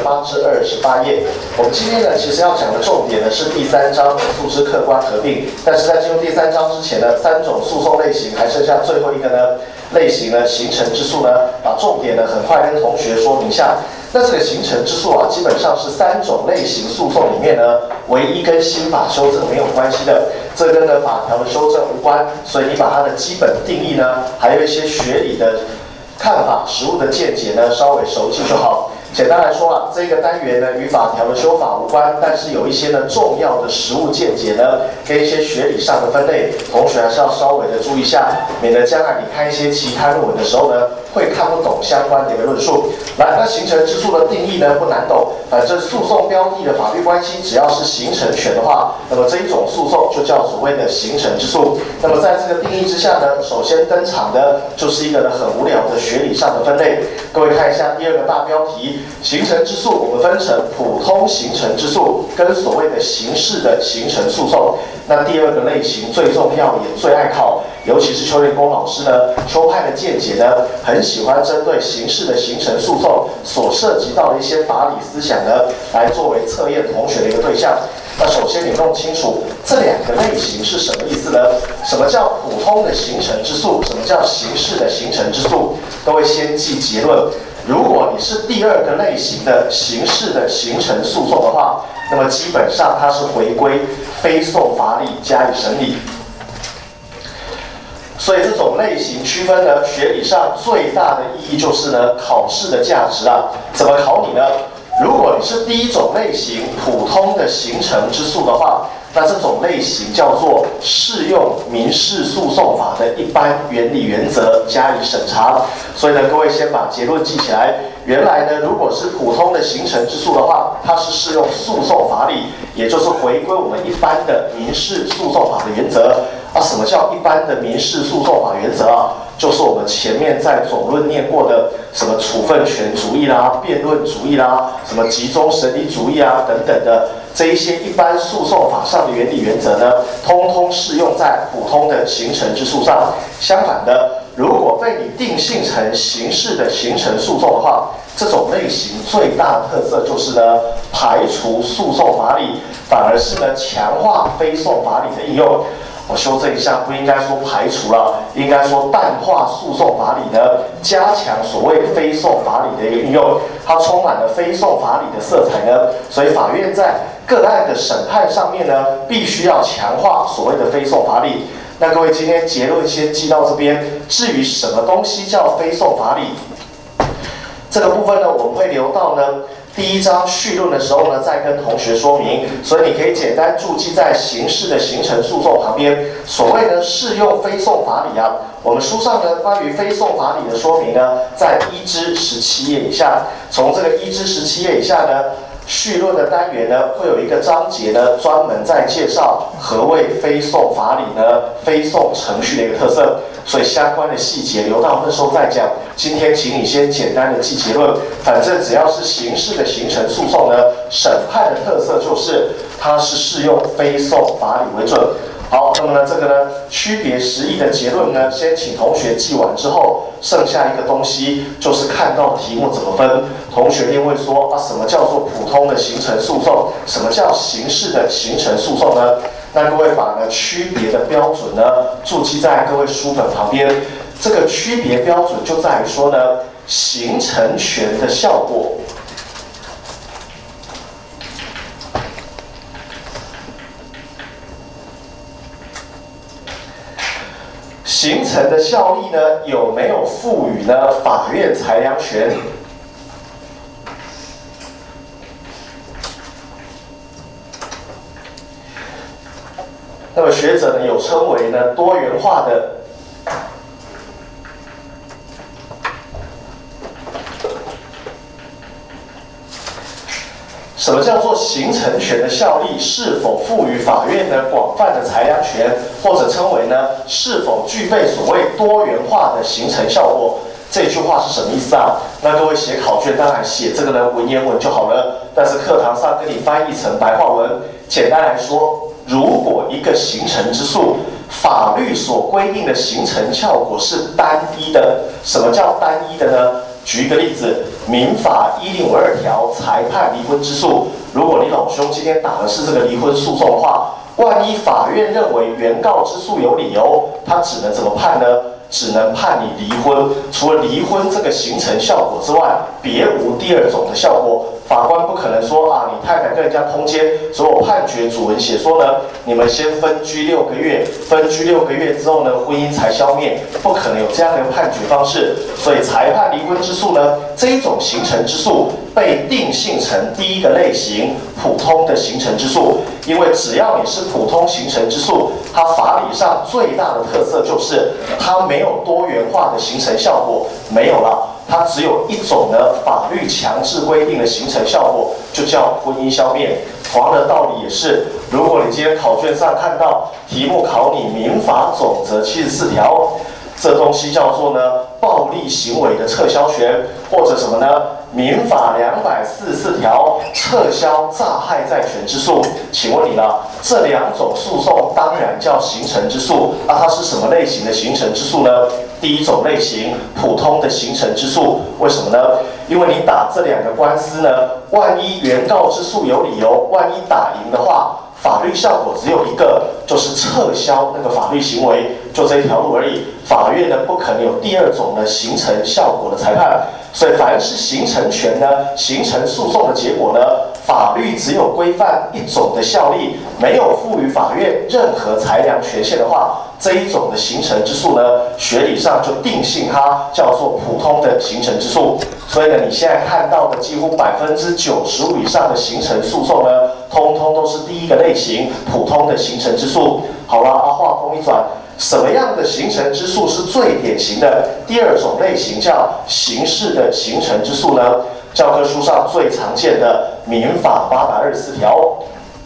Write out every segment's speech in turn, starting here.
28至28页。我们今天呢，其实要讲的重点呢是第3章诉之客观合并。但是在进入第3章之前呢，3种诉讼类型还剩下最后一个呢类型呢，形成之诉呢，把重点呢很快跟同学说明一下。那这个形成之诉啊，基本上是3种类型诉讼里面呢，唯一跟新法修正没有关系的，这跟呢法条的修正无关，所以你把它的基本定义呢，还有一些学理的看法、实务的见解呢，稍微熟记就好。简单来说啊，这个单元呢与法条的修法无关，但是有一些呢重要的实务见解呢，跟一些学理上的分类，同学还是要稍微的注意一下，免得将来你看一些其他论文的时候呢，会看不懂相关的一个论述。来，那形成之诉的定义呢不难懂，反正诉讼标的的法律关系只要是形成权的话，那么这一种诉讼就叫所谓的形成之诉。那么在这个定义之下呢，首先登场的就是一个呢很无聊的学理上的分类。各位看一下第2个大标题。形成之诉，我们分成普通形成之诉跟所谓的刑事的形成诉讼。那第2个类型最重要也最爱考，尤其是邱连功老师呢，邱派的见解呢，很喜欢针对刑事的形成诉讼所涉及到的一些法理思想呢，来作为测验同学的一个对象。那首先你弄清楚这2个类型是什么意思呢？什么叫普通的形成之诉？什么叫刑事的形成之诉？各位先记结论。如果你是第2个类型的刑事的形成诉讼的话，那么基本上它是回归非讼法理加以审理。所以这种类型区分呢，学理上最大的意义就是呢，考试的价值啊，怎么考你呢？如果你是第1种类型普通的形成之诉的话，那这种类型叫做适用民事诉讼法的一般原理原则加以审查。所以呢，各位先把结论记起来。原来呢，如果是普通的形成之诉的话，它是适用诉讼法理，也就是回归我们一般的民事诉讼法的原则。什么叫一般的民事诉讼法原则啊？就是我们前面在总论念过的什么处分权主义啦、辩论主义啦、什么集中审理主义啊等等的这一些一般诉讼法上的原理原则呢，通通适用在普通的形成之诉上。相反的，如果被你定性成刑事的形成诉讼的话，这种类型最大的特色就是呢，排除诉讼法理，反而是呢强化非讼法理的应用。我修正一下，不应该说排除了，应该说淡化诉讼法理呢，加强所谓非讼法理的一个运用，它充满了非讼法理的色彩呢，所以法院在个案的审判上面呢，必须要强化所谓的非讼法理。那各位今天结论先记到这边，至于什么东西叫非讼法理，这个部分呢，我们会留到呢第1章绪论的时候呢，再跟同学说明，所以你可以简单注记在刑事的形成诉讼旁边。所谓呢适用非讼法理啊，我们书上呢关于非讼法理的说明呢，在1至17页以下。从这个1至17页以下呢，绪论的单元呢，会有一个章节呢，专门在介绍何谓非讼法理呢，非讼程序的一个特色。所以相关的细节留到那时候再讲。今天请你先简单的记结论，反正只要是刑事的形成诉讼呢，审判的特色就是它是适用非讼法理为准。好，那么呢这个呢区别实义的结论呢，先请同学记完之后，剩下一个东西就是看到题目怎么分。同学一定会说什么叫做普通的形成诉讼？什么叫刑事的形成诉讼呢？那各位把呢区别的标准呢注记在各位书本旁边。这个区别标准就在于说呢，形成权的效果形成的效力呢，有没有赋予呢法院裁量权？那么学者呢有称为呢多元化的什么叫做形成权的效力？是否赋予法院呢广泛的裁量权，或者称为呢是否具备所谓多元化的形成效果？这句话是什么意思啊？那各位写考卷当然写这个呢文言文就好了，但是课堂上跟你翻译成白话文。简单来说，如果一个形成之诉，法律所规定的形成效果是单一的，什么叫单一的呢？举一个例子， 民法1052条裁判离婚之诉。如果你老兄今天打的是这个离婚诉讼的话，万一法院认为原告之诉有理由，他只能怎么判呢？只能判你离婚。除了离婚这个形成效果之外，别无第二种的效果。法官不可能说啊，你太太跟人家通奸，所以我判决主文写说呢，你们先分居6个月，分居6个月之后呢，婚姻才消灭，不可能有这样的判决方式。所以裁判离婚之诉呢，这一种形成之诉被定性成第一个类型，普通的形成之诉。因为只要你是普通形成之诉，它法理上最大的特色就是它没有多元化的形成效果，没有了。它只有一种呢，法律强制规定的形成效果，就叫婚姻消灭。同样的道理也是，如果你今天考卷上看到题目考你民法总则74条，这东西叫做呢暴力行为的撤销权，或者什么呢？民法244条撤销诈害债权之诉。请问你了，这两种诉讼当然叫形成之诉，那它是什么类型的形成之诉呢？第一种类型，普通的形成之诉。为什么呢？因为你打这两个官司呢，万一原告之诉有理由，万一打赢的话，法律效果只有一个，就是撤销那个法律行为，就这一条路而已。法院呢不可能有第二种的形成效果的裁判。所以凡是形成权呢，形成诉讼的结果呢，法律只有规范一种的效力，没有赋予法院任何裁量权限的话，这一种的形成之诉呢，学理上就定性它叫做普通的形成之诉。所以呢，你现在看到的几乎95%以上的形成诉讼呢，通通都是第一个类型，普通的形成之诉。好了，话锋一转。什么样的形成之诉是最典型的？第二种类型叫刑事的形成之诉呢？教科书上最常见的民法824条，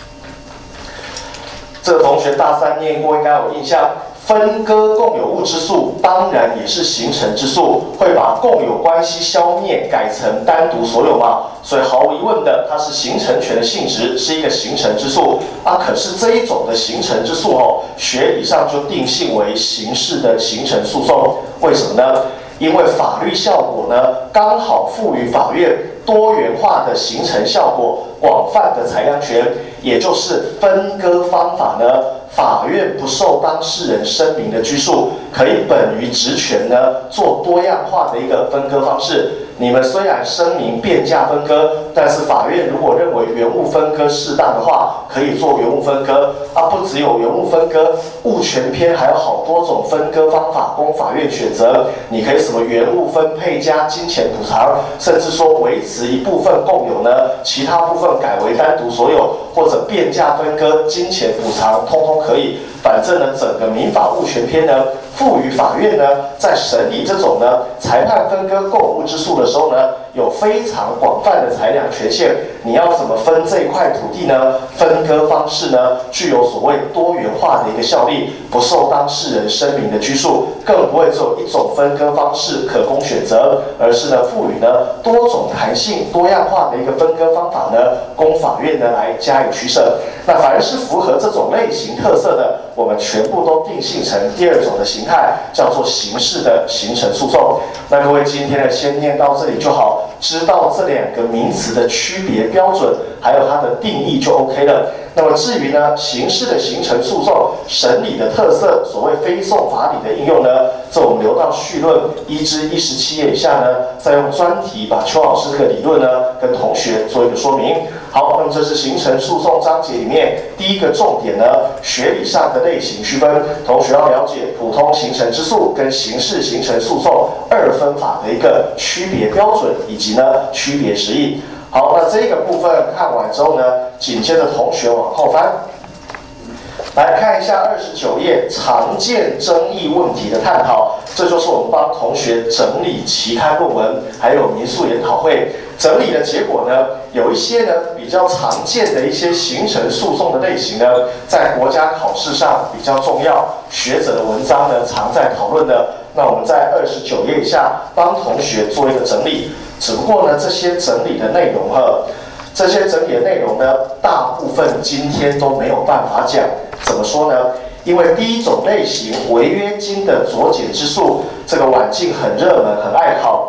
这个同学大3念过，应该有印象。分割共有物之诉当然也是形成之诉，会把共有关系消灭改成单独所有嘛，所以毫无疑问的，它是形成权的性质，是一个形成之诉啊。可是这一种的形成之诉学理上就定性为刑事的形成诉讼。为什么呢？因为法律效果呢，刚好赋予法院多元化的形成效果，广泛的裁量权，也就是分割方法呢，法院不受当事人声明的拘束，可以本于职权呢，做多样化的一个分割方式。你们虽然声明变价分割，但是法院如果认为原物分割适当的话，可以做原物分割啊。不只有原物分割，物权篇还有好多种分割方法供法院选择。你可以什么原物分配加金钱补偿，甚至说维持一部分共有呢，其他部分改为单独所有，或者变价分割、金钱补偿，通通可以。反正呢，整个民法物权篇呢，赋予法院呢，在审理这种呢裁判分割共有物之诉的时候呢，有非常广泛的裁量权限。你要怎么分这一块土地呢？分割方式呢，具有所谓多元化的一个效力，不受当事人声明的拘束，更不会只有一种分割方式可供选择，而是呢，赋予呢多种弹性、多样化的一个分割方法呢，供法院呢来加以取舍。那凡是符合这种类型特色的，我们全部都定性成第二种的形态，叫做刑事的形成诉讼。那各位今天呢，先念到这里就好，知道这两个名词的区别标准，还有它的定义就 OK 了。那么至于呢，刑事的形成诉讼审理的特色，所谓非讼法理的应用呢，这我们留到绪论1至17页以下呢，再用专题把邱老师这个理论呢，跟同学做一个说明。好，那么这是形成诉讼章节里面第一个重点呢，学理上的类型区分。同学要了解普通形成之诉跟刑事形成诉讼二分法的一个区别标准，以及呢区别实义。好，那这个部分看完之后呢，紧接着同学往后翻，来看一下29页常见争议问题的探讨。这就是我们帮同学整理期刊论文，还有民诉研讨会整理的结果呢，有一些呢比较常见的一些形成诉讼的类型呢，在国家考试上比较重要，学者的文章呢常在讨论的。那我们在29页以下帮同学做一个整理。只不过呢，这些整理的内容这些整理的内容呢，大部分今天都没有办法讲。怎么说呢？因为第一种类型违约金的酌减之诉，这个晚近很热门，很爱考。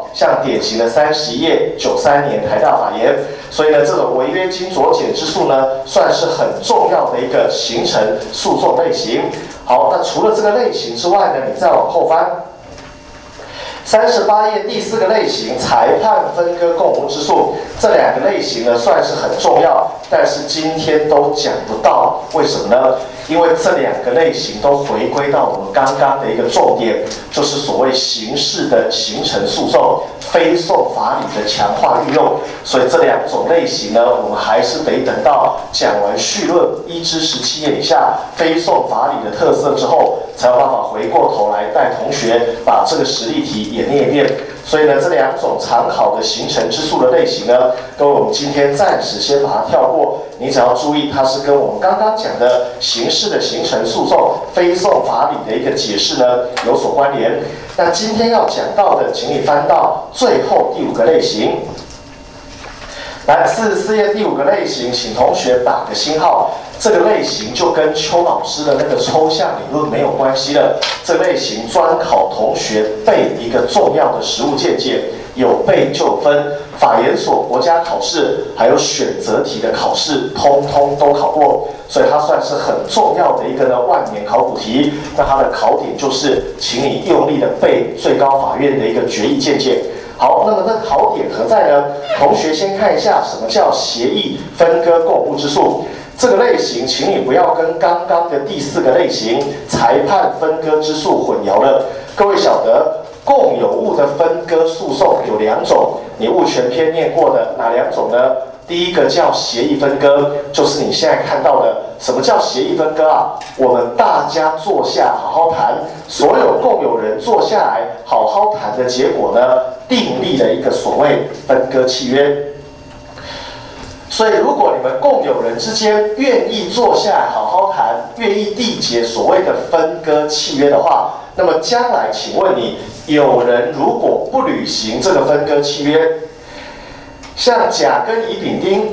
像典型的31页93年台大法言。所以呢，这种违约金酌减之诉呢，算是很重要的一个形成诉讼类型。好，那除了这个类型之外呢，你再往后翻。38页第4个类型，裁判分割共无之诉，这两个类型呢算是很重要，但是今天都讲不到，为什么呢？因为这两个类型都回归到我们刚刚的一个重点，就是所谓刑事的形成诉讼、非讼法理的强化运用。所以这两种类型呢，我们还是得等到讲完绪论1至17页以下非讼法理的特色之后，才有办法回过头来带同学把这个实例题也念一遍。所以呢，这两种常考的形成之诉的类型呢，跟我们今天暂时先把它跳过。你只要注意，它是跟我们刚刚讲的刑事的形成诉讼、非讼法理的一个解释呢有所关联。那今天要讲到的，请你翻到最后第5个类型。来，44页第5个类型，请同学打个星号。这个类型就跟邱老师的那个抽象理论没有关系了。这个类型专考同学背一个重要的实务见解，有背就有分。法研所、国家考试还有选择题的考试，通通都考过，所以它算是很重要的一个呢万年考古题。那它的考点就是，请你用力的背最高法院的一个决议见解。好，那么这考点何在呢？同学先看一下什么叫协议分割共无之诉。这个类型，请你不要跟刚刚的第4个类型裁判分割之诉混淆了。各位晓得，共有物的分割诉讼有2种，你物权篇念过的哪2种呢？第一个叫协议分割，就是你现在看到的。什么叫协议分割啊？我们大家坐下好好谈，所有共有人坐下来好好谈的结果呢，订立了一个所谓分割契约。所以，如果你们共有人之间愿意坐下来好好谈，愿意缔结所谓的分割契约的话，那么将来，请问你，有人如果不履行这个分割契约，像甲跟乙、丙、丁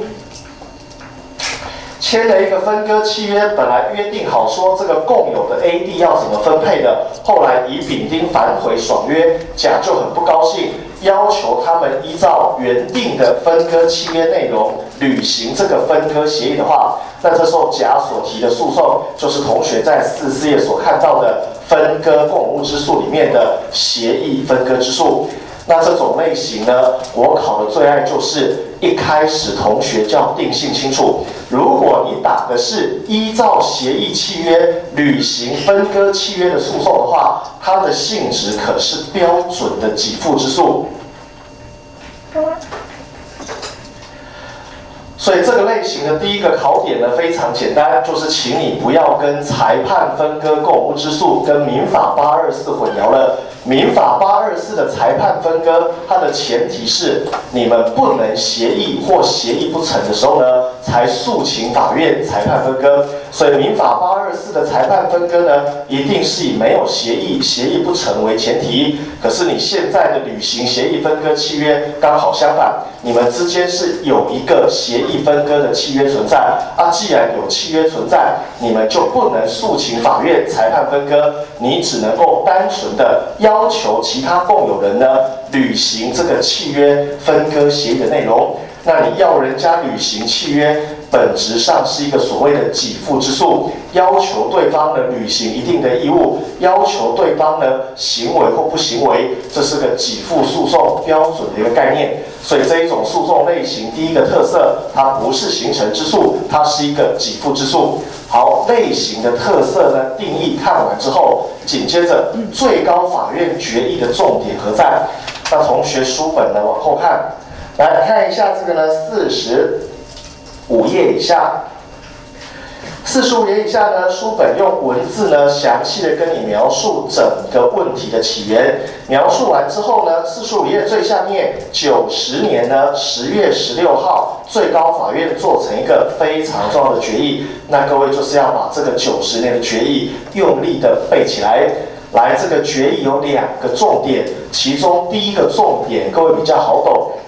签了一个分割契约，本来约定好说这个共有的 A、D 要怎么分配的，后来乙、丙、丁反悔爽约，甲就很不高兴，要求他们依照原定的分割契约内容履行这个分割协议的话，那这时候甲所提的诉讼，就是同学在44页所看到的分割共无之诉里面的协议分割之诉。那这种类型呢，国考的最爱就是一开始同学就要定性清楚。如果你打的是依照协议契约履行分割契约的诉讼的话，它的性质可是标准的给付之诉。所以这个类型的第一个考点呢非常简单，就是请你不要跟裁判分割共无之诉跟民法824混淆了。民法824的裁判分割，它的前提是你们不能协议或协议不成的时候呢，才诉请法院裁判分割。所以民法824的裁判分割呢，一定是以没有协议、协议不成为前提。可是你现在的履行协议分割契约刚好相反，你们之间是有一个协议分割的契约存在啊。既然有契约存在，你们就不能诉请法院裁判分割，你只能够单纯的要求其他共有人呢履行这个契约分割协议的内容。那你要人家履行契约，本质上是一个所谓的给付之诉，要求对方呢履行一定的义务，要求对方呢行为或不行为，这是个给付诉讼标准的一个概念。所以这一种诉讼类型，第一个特色，它不是形成之诉，它是一个给付之诉。好，类型的特色呢定义看完之后，紧接着最高法院决议的重点何在？那同学书本呢往后看。来看一下这个呢，45页以下，45页以下呢，书本用文字呢详细的跟你描述整个问题的起源。描述完之后呢，45页最下面90年呢10月16号，最高法院做成一个非常重要的决议。那各位就是要把这个90年的决议用力的背起来。来，这个决议有2个重点，其中第一个重点各位比较好懂。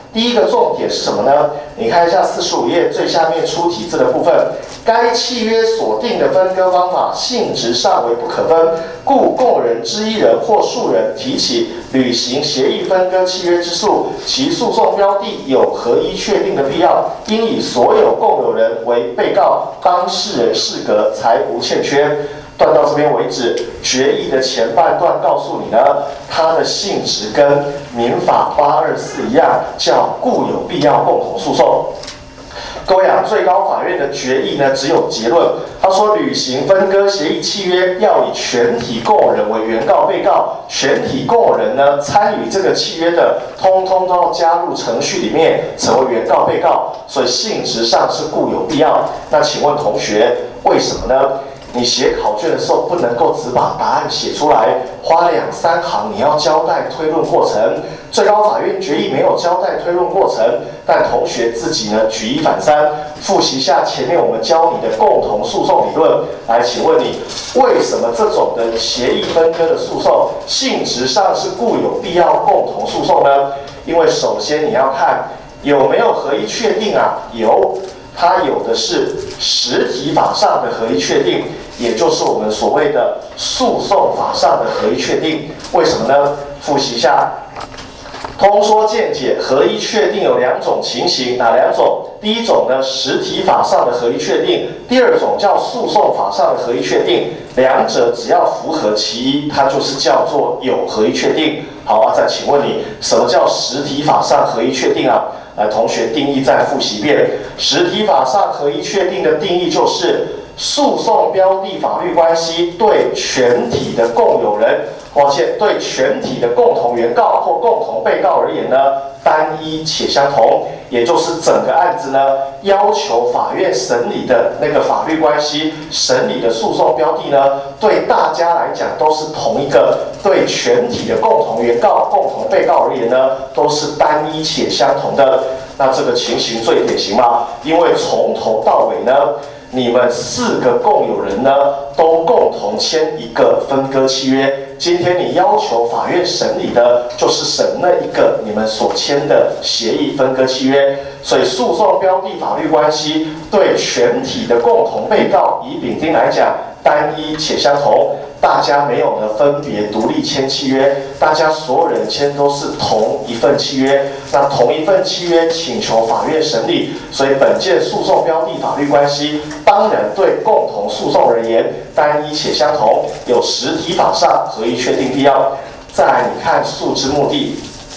第一个重点是什么呢？你看一下45页最下面出题字的部分，该契约所定的分割方法性质上为不可分，故共有人之一人或数人提起履行协议分割契约之诉，其诉讼标的有合一确定的必要，应以所有共有人为被告当事人适格，才无欠缺。段到这边为止，决议的前半段告诉你呢，它的性质跟民法824一样，叫固有必要共同诉讼。各位啊，最高法院的决议呢，只有结论。他说，履行分割协议契约要以全体共有人为原告、被告，全体共有人呢参与这个契约的，通通都要加入程序里面，成为原告、被告，所以性质上是固有必要。那请问同学，为什么呢？你写考卷的时候不能够只把答案写出来，花2、3行，你要交代推论过程。最高法院决议没有交代推论过程，但同学自己呢举一反三，复习一下前面我们教你的共同诉讼理论。来，请问你为什么这种的协议分割的诉讼性质上是固有必要共同诉讼呢？因为首先你要看有没有合一确定啊？有。它有的是实体法上的合一确定，也就是我们所谓的诉讼法上的合一确定。为什么呢？复习一下，通说见解，合一确定有2种情形，哪2种？第一种呢，实体法上的合一确定；第二种叫诉讼法上的合一确定。两者只要符合其一，它就是叫做有合一确定。好啊，再请问你，什么叫实体法上合一确定啊？来，同学定义再复习一遍。实体法上合一确定的定义就是，诉讼标的法律关系对全体的共有人，对全体的共同原告或共同被告而言呢，单一且相同。也就是整个案子呢，要求法院审理的那个法律关系，审理的诉讼标的呢，对大家来讲都是同一个，对全体的共同原告、共同被告而言呢，都是单一且相同的。那这个情形最典型嘛，因为从头到尾呢，你们4个共有人呢，都共同签一个分割契约。今天你要求法院审理的，就是审那一个你们所签的协议分割契约。所以诉讼标的法律关系对全体的共同被告，以丙丁来讲，单一且相同。大家没有呢分别独立签契约，大家所有人签都是同一份契约。那同一份契约请求法院审理，所以本件诉讼标的法律关系，当然对共同诉讼而言单一且相同，有实体法上合一确定必要。再来，你看诉之目的。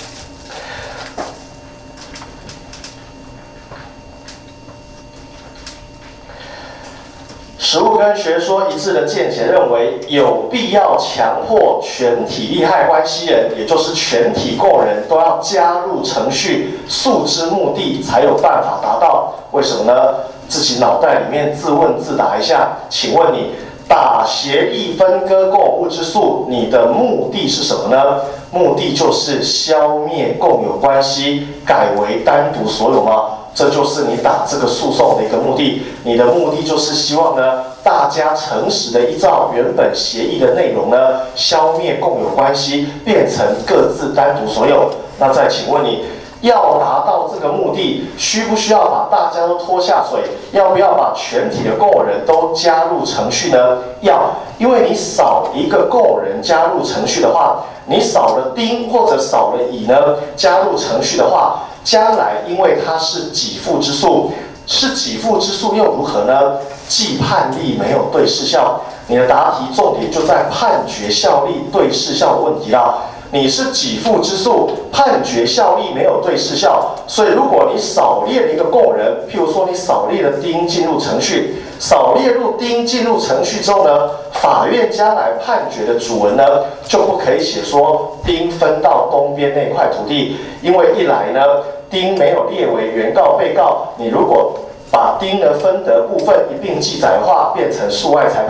实务跟学说一致的见解认为，有必要强迫全体利害关系人，也就是全体共有人都要加入程序，诉之目的才有办法达到。为什么呢？自己脑袋里面自问自答一下，请问你打协议分割共有物之诉，你的目的是什么呢？目的就是消灭共有关系，改为单独所有吗？这就是你打这个诉讼的一个目的。你的目的就是希望呢，大家诚实的依照原本协议的内容呢，消灭共有关系，变成各自单独所有。那再请问你，要达到这个目的，需不需要把大家都拖下水？要不要把全体的共有人都加入程序呢？要，因为你少一个共有人加入程序的话，你少了丁或者少了乙呢，加入程序的话，将来因为它是给付之诉，是给付之诉又如何呢？既判例没有对事效，你的答题重点就在判决效力对事效的问题啦。你是给付之诉，判决效力没有对事效，所以如果你少列了一个共有人，譬如说你少列了丁进入程序，少列入丁进入程序之后呢，法院将来判决的主文呢，就不可以写说丁分到东边那块土地，因为一来呢，丁没有列为原告、被告，你如果把丁的分得部分一并记载的话，变成诉外裁判；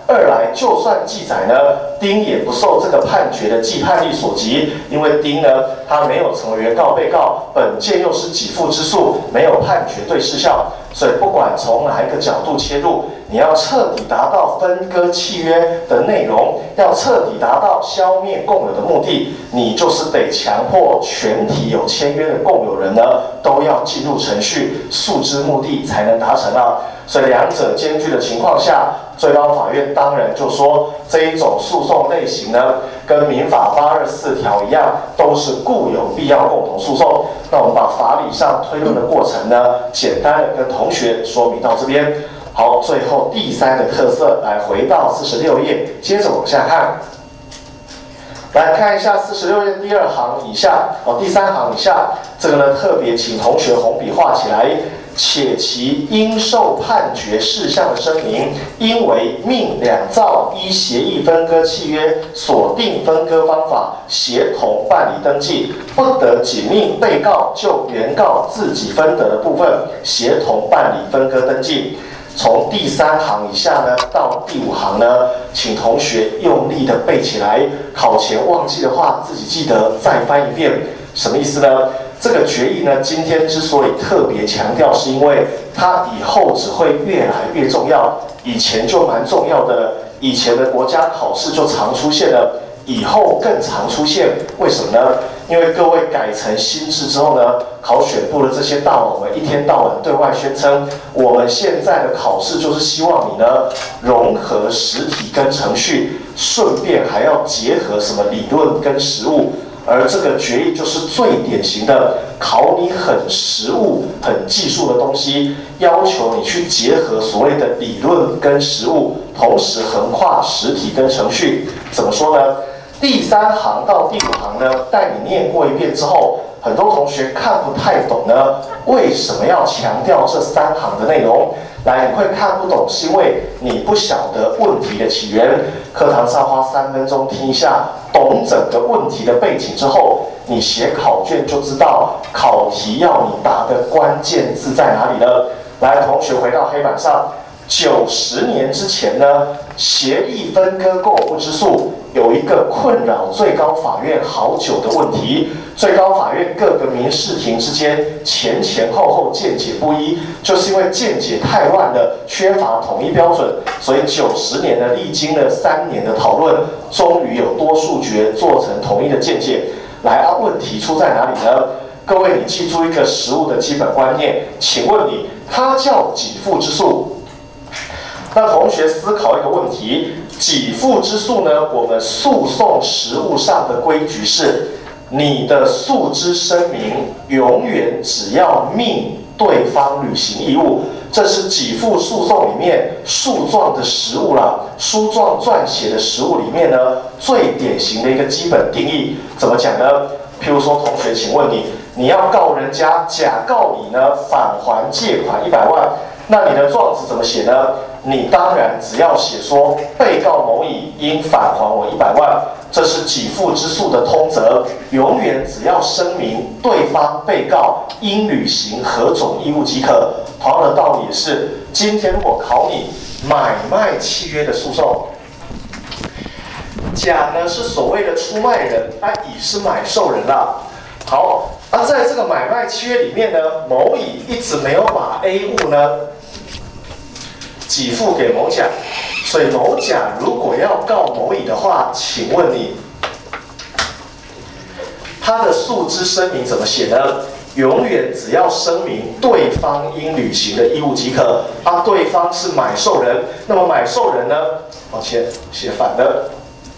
二来，就算记载呢，丁也不受这个判决的既判力所及，因为丁呢，他没有成为原告、被告，本件又是给付之诉，没有判决对事效，所以不管从哪一个角度切入，你要彻底达到分割契约的内容，要彻底达到消灭共有的目的，你就是得强迫全体有签约的共有人呢，都要进入程序，诉之目的才能达成啊。所以两者兼具的情况下，最高法院当然就说这一种诉讼类型呢，跟民法824条一样，都是固有必要共同诉讼。那我们把法理上推论的过程呢，简单的跟同学说明到这边。好，最后第三个特色，来回到46页，接着往下看。来看一下46页第2行以下，第3行以下，这个呢特别请同学红笔画起来。且其应受判决事项的声明，应为命两造依协议分割契约所定分割方法，协同办理登记，不得仅命被告就原告自己分得的部分，协同办理分割登记。从第3行以下呢到第5行呢，请同学用力的背起来，考前忘记的话自己记得再翻一遍。什么意思呢？这个决议呢，今天之所以特别强调，是因为它以后只会越来越重要，以前就蛮重要的了，以前的国家考试就常出现了，以后更常出现。为什么呢？因为各位改成新制之后呢，考选部的这些大佬们一天到晚对外宣称，我们现在的考试就是希望你呢融合实体跟程序，顺便还要结合什么理论跟实务。而这个决议就是最典型的考你很实务、很技术的东西，要求你去结合所谓的理论跟实务，同时横跨实体跟程序。怎么说呢？第3行到第5行呢，带你念过一遍之后，很多同学看不太懂呢，为什么要强调这3行的内容？来，你会看不懂，是因为你不晓得问题的起源。课堂上花3分钟听一下，懂整个问题的背景之后，你写考卷就知道考题要你答的关键字在哪里了。来，同学回到黑板上，90年之前呢，协议分割共有物之诉有一个困扰最高法院好久的问题。最高法院各个民事庭之间前前后后见解不一，就是因为见解太乱了，缺乏统一标准，所以90年呢，历经了3年的讨论，终于有多数决做成统一的见解。来啊，问题出在哪里呢？各位，你记住一个实务的基本观念，请问你，它叫给付之诉。那同学思考一个问题，给付之诉呢，我们诉讼实务上的规矩是，你的诉之声明永远只要命对方履行义务，这是给付诉讼里面诉状的实务啦，书状撰写的实务里面呢最典型的一个基本定义。怎么讲呢？譬如说，同学，请问你要告人家假告你呢返还借款100万，那你的状子怎么写呢？你当然只要写说被告某乙应返还我100万，这是给付之诉的通则，永远只要声明对方被告应履行何种义务即可。同样的道理也是，今天如果考你买卖契约的诉讼，甲呢是所谓的出卖人，乙是买受人啦。好，在这个买卖契约里面呢，某乙一直没有把 A 物呢给付给某甲，所以某甲如果要告某乙的话，请问你，他的诉之声明怎么写呢？永远只要声明对方应履行的义务即可。对方是买受人，那么买受人呢？抱歉，写反了。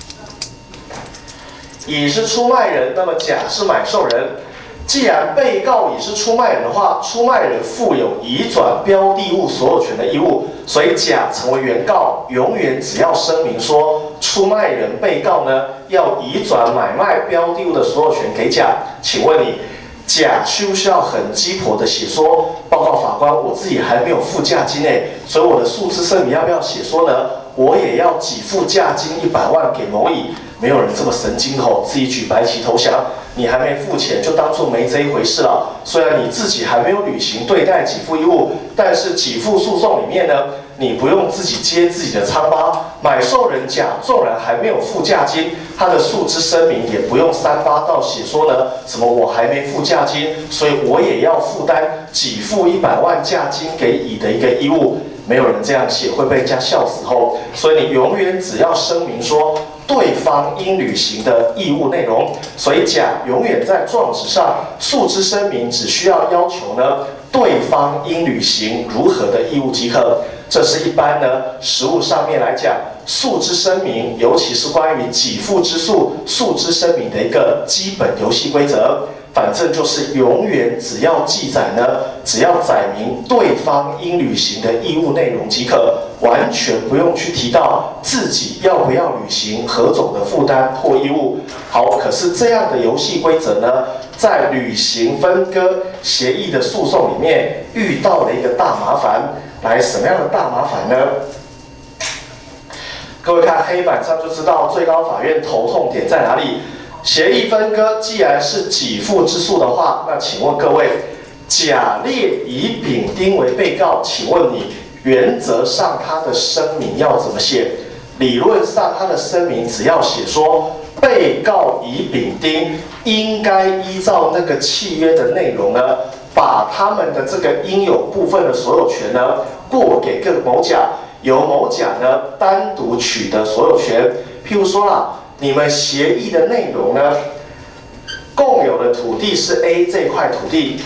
乙是出卖人，那么甲是买受人。既然被告乙是出卖人的话，出卖人负有移转标的物所有权的义务，所以甲成为原告，永远只要声明说出卖人被告呢要移转买卖标的物的所有权给甲。请问你，甲需不需要很鸡婆的写说，报告法官，我自己还没有付价金所以我的诉之声明要不要写说呢？我也要给付价金100万给某乙？没有人这么神经自己举白旗投降。 你还没付钱就当作没这一回事了。虽然你自己还没有履行对待给付义务，但是给付诉讼里面呢，你不用自己接自己的疮疤，买受人甲纵然还没有付价金，他的诉之声明也不用3八到写说呢什么我还没付价金，所以我也要负担给付100万价金给乙的一个义务。没有人这样写，会被人家笑死后。所以你永远只要声明说对方应履行的义务内容。所以甲永远在状纸上诉之声明，只需要要求呢对方应履行如何的义务即可。这是一般呢实务上面来讲，诉之声明，尤其是关于给付之诉诉之声明的一个基本游戏规则。反正就是永远只要记载呢，只要载明对方应履行的义务内容即可，完全不用去提到自己要不要履行何种的负担或义务。好，可是这样的游戏规则呢，在履行分割协议的诉讼里面遇到了一个大麻烦。来，什么样的大麻烦呢？各位看黑板上就知道最高法院头痛点在哪里。协议分割既然是给付之诉的话，那请问各位，甲列乙丙丁为被告，请问你原则上他的声明要怎么写？理论上他的声明只要写说，被告乙丙丁应该依照那个契约的内容呢，把他们的这个应有部分的所有权呢过给各某甲，由某甲呢单独取得所有权。譬如说啦，你们协议的内容呢，共有的土地是 A 这块土地，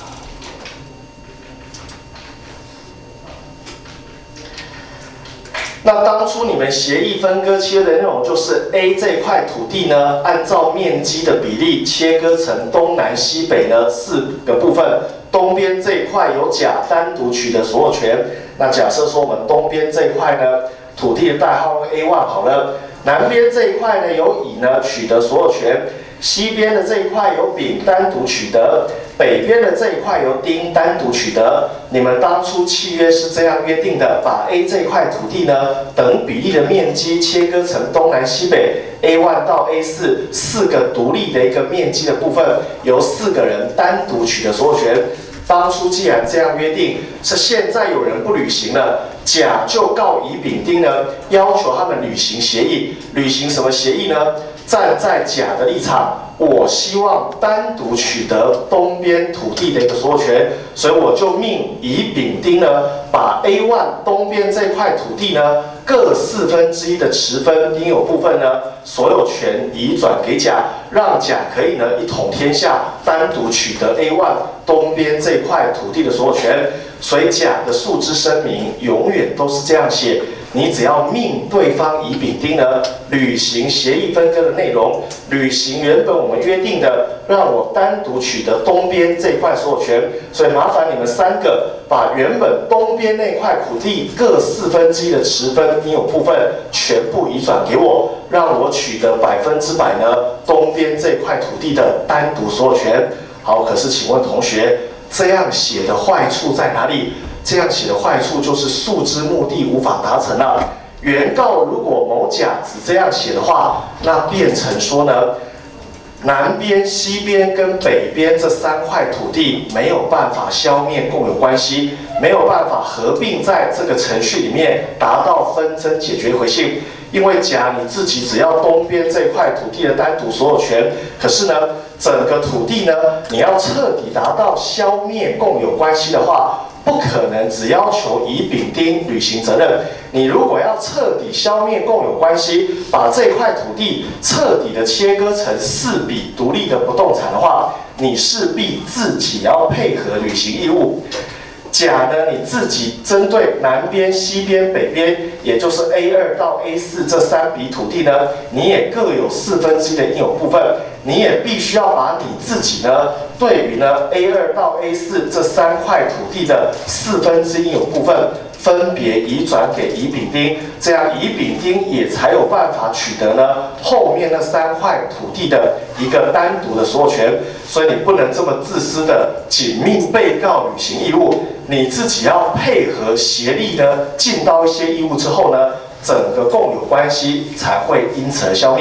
那当初你们协议分割契约的内容就是 A 这块土地呢，按照面积的比例切割成东南西北呢4个部分，东边这一块由甲单独取得所有权。那假设说我们东边这一块呢，土地的代号 A1 好了。南边这一块呢由乙呢取得所有权，西边的这一块由丙单独取得，北边的这一块由丁单独取得。你们当初契约是这样约定的，把 A 这块土地呢等比例的面积切割成东南西北 A1 到 A4 4个独立的一个面积的部分，由4个人单独取得所有权。当初既然这样约定，是现在有人不履行了，甲就告乙丙丁呢，要求他们履行协议。履行什么协议呢？站在甲的立场，我希望单独取得东边土地的一个所有权，所以我就命乙丙丁呢，把 A1 东边这块土地呢，各1/4的持分应有部分呢，所有权移转给甲，让甲可以呢一统天下，单独取得 A1 东边这块土地的所有权。所以甲的诉之声明永远都是这样写。你只要命对方乙丙丁呢，履行协议分割的内容，履行原本我们约定的，让我单独取得东边这块所有权。所以麻烦你们3个把原本东边那块土地各1/4的持分应有部分全部移转给我，让我取得100%呢东边这块土地的单独所有权。好，可是请问同学，这样写的坏处在哪里？这样写的坏处就是诉之目的无法达成了。原告如果某甲只这样写的话，那变成说呢，南边、西边跟北边这3块土地没有办法消灭共有关系，没有办法合并在这个程序里面达到纷争解决回性。因为甲你自己只要东边这块土地的单独所有权，可是呢，整个土地呢，你要彻底达到消灭共有关系的话，不可能只要求乙丙丁履行责任。你如果要彻底消灭共有关系，把这块土地彻底的切割成4笔独立的不动产的话，你势必自己要配合履行义务。甲呢，你自己针对南边、西边、北边，也就是 A2 到 A4 这3笔土地呢，你也各有1/4的应有部分，你也必须要把你自己呢，对于呢 A2 到 A4 这3块土地的1/4应有部分，分别移转给乙丙丁，这样乙丙丁也才有办法取得呢后面那3块土地的一个单独的所有权。所以你不能这么自私的仅命被告履行义务，你自己要配合协力呢，尽到一些义务之后呢，整个共有关系才会因此而消灭。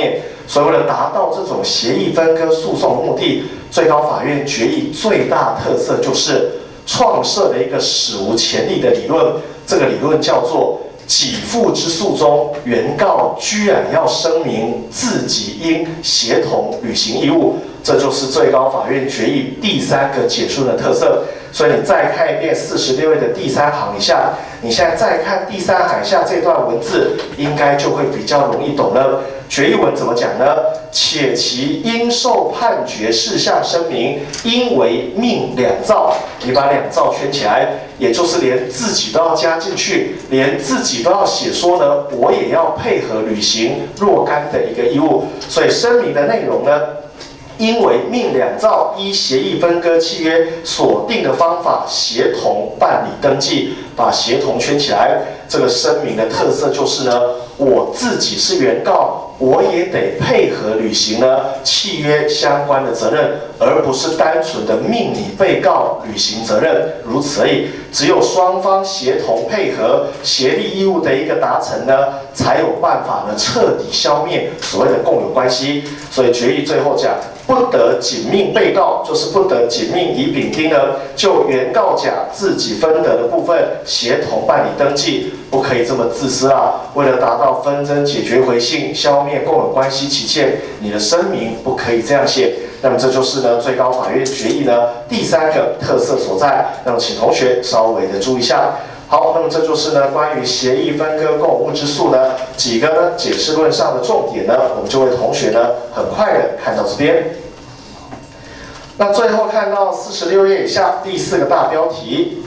所以为了达到这种协议分割诉讼的目的，最高法院决议最大特色就是创设了一个史无前例的理论，这个理论叫做给付之诉中，原告居然要声明自己应协同履行义务，这就是最高法院决议第3个解释论的特色。所以你再看一遍46页的第3行以下，你现在再看第3行以下这段文字，应该就会比较容易懂了。决议文怎么讲呢？且其应受判决事项声明，应为命2造。你把2造圈起来，也就是连自己都要加进去，连自己都要写说呢，我也要配合履行若干的一个义务。所以声明的内容呢，应为命2造依协议分割契约所定的方法协同办理登记，把协同圈起来。这个声明的特色就是呢，我自己是原告，我也得配合履行呢契约相关的责任，而不是单纯的命你被告履行责任，如此而已。只有双方协同配合、协力义务的一个达成呢，才有办法呢彻底消灭所谓的共有关系。所以决议最后讲，不得仅命被告，就是不得仅命乙、丙、丁呢，就原告甲自己分得的部分协同办理登记，不可以这么自私啊！为了达到纷争解决回信、消灭共有关系起见，你的声明不可以这样写。那么这就是呢最高法院决议呢第3个特色所在。那么请同学稍微的注意一下。好，那么这就是呢关于协议分割共有物之诉呢几个呢解释论上的重点呢，我们就为同学呢很快的看到这边。那最后看到46页以下第4个大标题。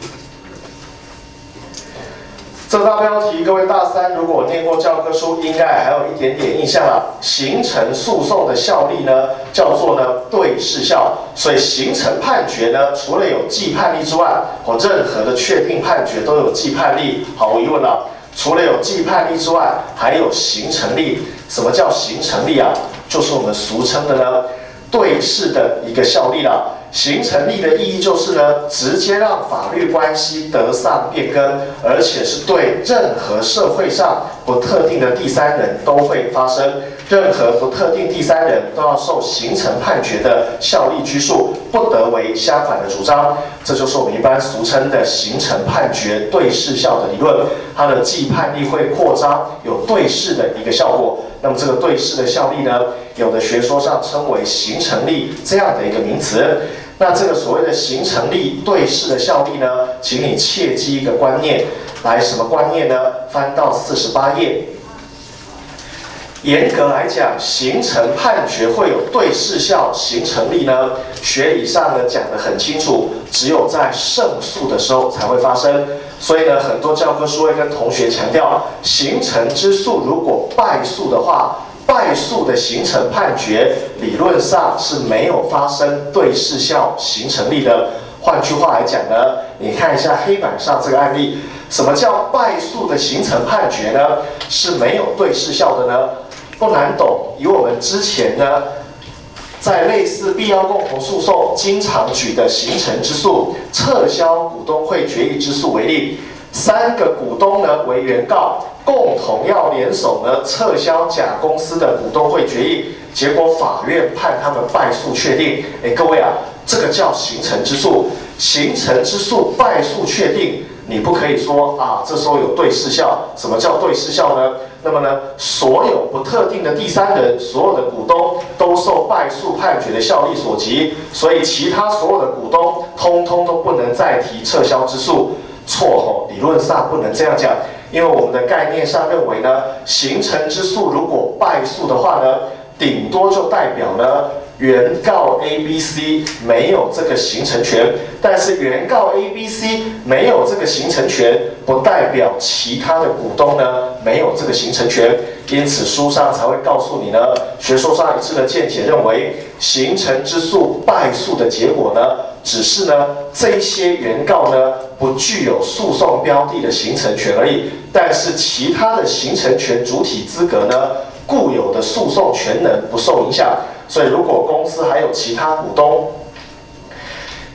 这个大标题，各位大3如果念过教科书，应该还有一点点印象了。形成诉讼的效力呢，叫做呢对事效。所以形成判决呢，除了有既判力之外，任何的确定判决都有既判力。毫无疑问了，除了有既判力之外，还有形成力。什么叫形成力啊？就是我们俗称的呢对事的一个效力了。形成力的意义就是呢，直接让法律关系得上变更，而且是对任何社会上不特定的第3人都会发生，任何不特定第3人都要受形成判决的效力拘束，不得为相反的主张。这就是我们一般俗称的形成判决对事效的理论，它的既判力会扩张，有对事的一个效果。那么这个对事的效力呢，有的学说上称为形成力这样的一个名词。那这个所谓的形成力对事的效力呢，请你切记一个观念，来什么观念呢？翻到48页。严格来讲，形成判决会有对事效、形成力呢，学理上呢讲得很清楚，只有在胜诉的时候才会发生。所以呢，很多教科书会跟同学强调，形成之诉如果败诉的话，败诉的形成判决理论上是没有发生对事效、形成力的。换句话来讲呢，你看一下黑板上这个案例，什么叫败诉的形成判决呢？是没有对事效的呢？不难懂，以我们之前呢，在类似必要共同诉讼经常举的形成之诉、撤销股东会决议之诉为例，3个股东呢为原告，共同要联手呢撤销甲公司的股东会决议，结果法院判他们败诉确定。各位啊，这个叫形成之诉，形成之诉败诉确定。你不可以说啊，这时候有对事效。什么叫对事效呢？那么呢，所有不特定的第3人，所有的股东都受败诉判决的效力所及，所以其他所有的股东通通都不能再提撤销之诉。错理论上不能这样讲，因为我们的概念上认为呢，形成之诉如果败诉的话呢，顶多就代表呢原告 A、B、C 没有这个形成权，但是原告 A、B、C 没有这个形成权，不代表其他的股东呢没有这个形成权。因此书上才会告诉你呢，学说上一致的见解认为，形成之诉败诉的结果呢，只是呢这些原告呢不具有诉讼标的的形成权而已，但是其他的形成权主体资格呢，固有的诉讼权能不受影响。所以如果公司还有其他股东，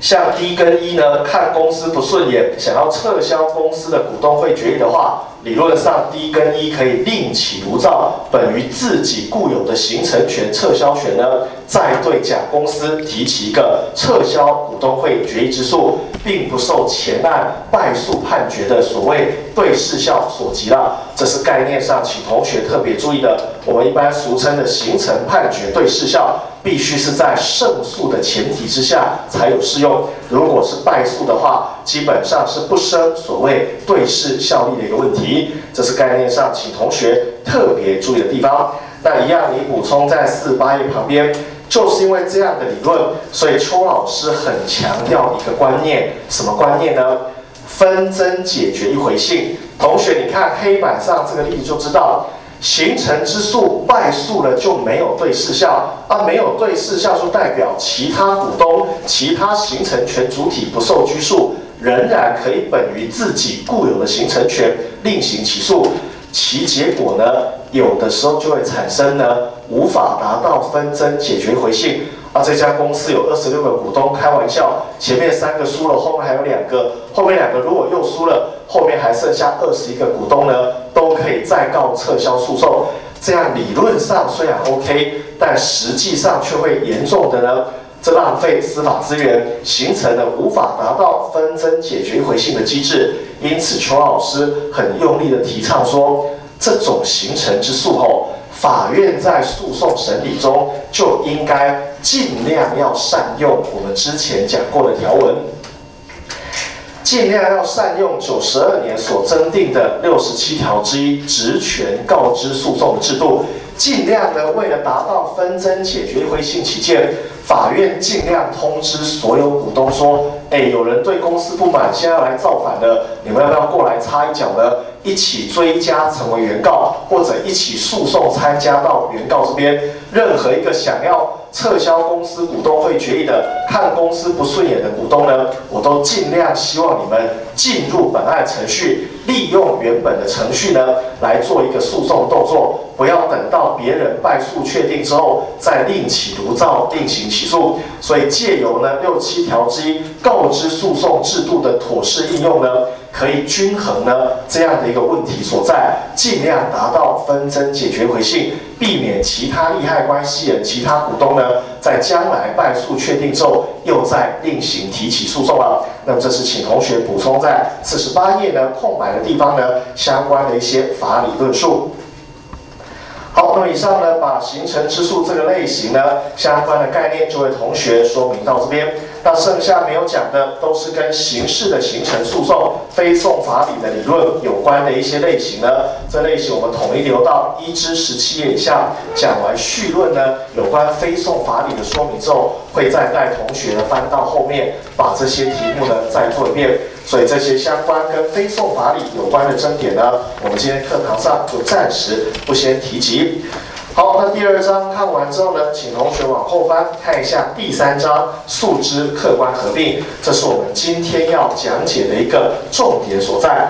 像 D 跟 E 呢，看公司不顺眼，想要撤销公司的股东会决议的话，理论上 D 跟 E 可以另起炉灶，本于自己固有的形成权、撤销权呢，再对甲公司提起一个撤销股东会决议之诉，并不受前案败诉判决的所谓对事效所及了。这是概念上，请同学特别注意的。我们一般俗称的形成判决对事效，必须是在胜诉的前提之下才有适用。如果是败诉的话，基本上是不生所谓对事效力的一个问题。这是概念上，请同学特别注意的地方。那一样，你补充在48页旁边。就是因为这样的理论，所以邱老师很强调一个观念，什么观念呢？纷争解决一回性。同学，你看黑板上这个例子就知道，形成之诉败诉了就没有对事效，没有对事效就代表其他股东、其他形成权主体不受拘束，仍然可以本于自己固有的形成权另行起诉。其结果呢，有的时候就会产生呢无法达到纷争解决回性。这家公司有26个股东，开玩笑，前面3个输了，后面还有2个，后面2个如果又输了，后面还剩下21个股东呢，都可以再告撤销诉讼。这样理论上虽然 OK， 但实际上却会严重的呢，这浪费司法资源，形成了无法达到纷争解决回性的机制。因此，邱老师很用力的提倡说，这种形成之诉后，法院在诉讼审理中就应该尽量要善用我们之前讲过的条文，尽量要善用92年所增订的67条之一职权告知诉讼的制度，尽量呢为了达到纷争解决回性起见，法院尽量通知所有股东说，有人对公司不满，现在要来造反了，你们要不要过来插一脚呢？一起追加成为原告，或者一起诉讼参加到原告这边。任何一个想要撤销公司股东会决议的，看公司不顺眼的股东呢，我都尽量希望你们进入本案程序，利用原本的程序呢来做一个诉讼动作，不要等到别人败诉确定之后再另起炉灶另行起诉。所以借由呢67条之一告知诉讼制度的妥适应用呢，可以均衡呢这样的一个问题所在，尽量达到纷争解决回性，避免其他利害关系人、其他股东呢在将来败诉确定之后又再另行提起诉讼了。那么这是请同学补充在48页呢空白的地方呢相关的一些法理论述。好，那么以上呢，把形成之诉这个类型呢相关的概念就为同学说明到这边。那剩下没有讲的都是跟刑事的形成诉讼、非讼法理的理论有关的一些类型呢。这类型我们统一留到1至17页以下。讲完绪论呢，有关非讼法理的说明之后，会再带同学呢翻到后面，把这些题目呢再做一遍。所以这些相关跟非讼法理有关的争点呢，我们今天课堂上就暂时不先提及。好，那第2章看完之后呢，请同学往后翻看一下第3章诉之客观合并，这是我们今天要讲解的一个重点所在。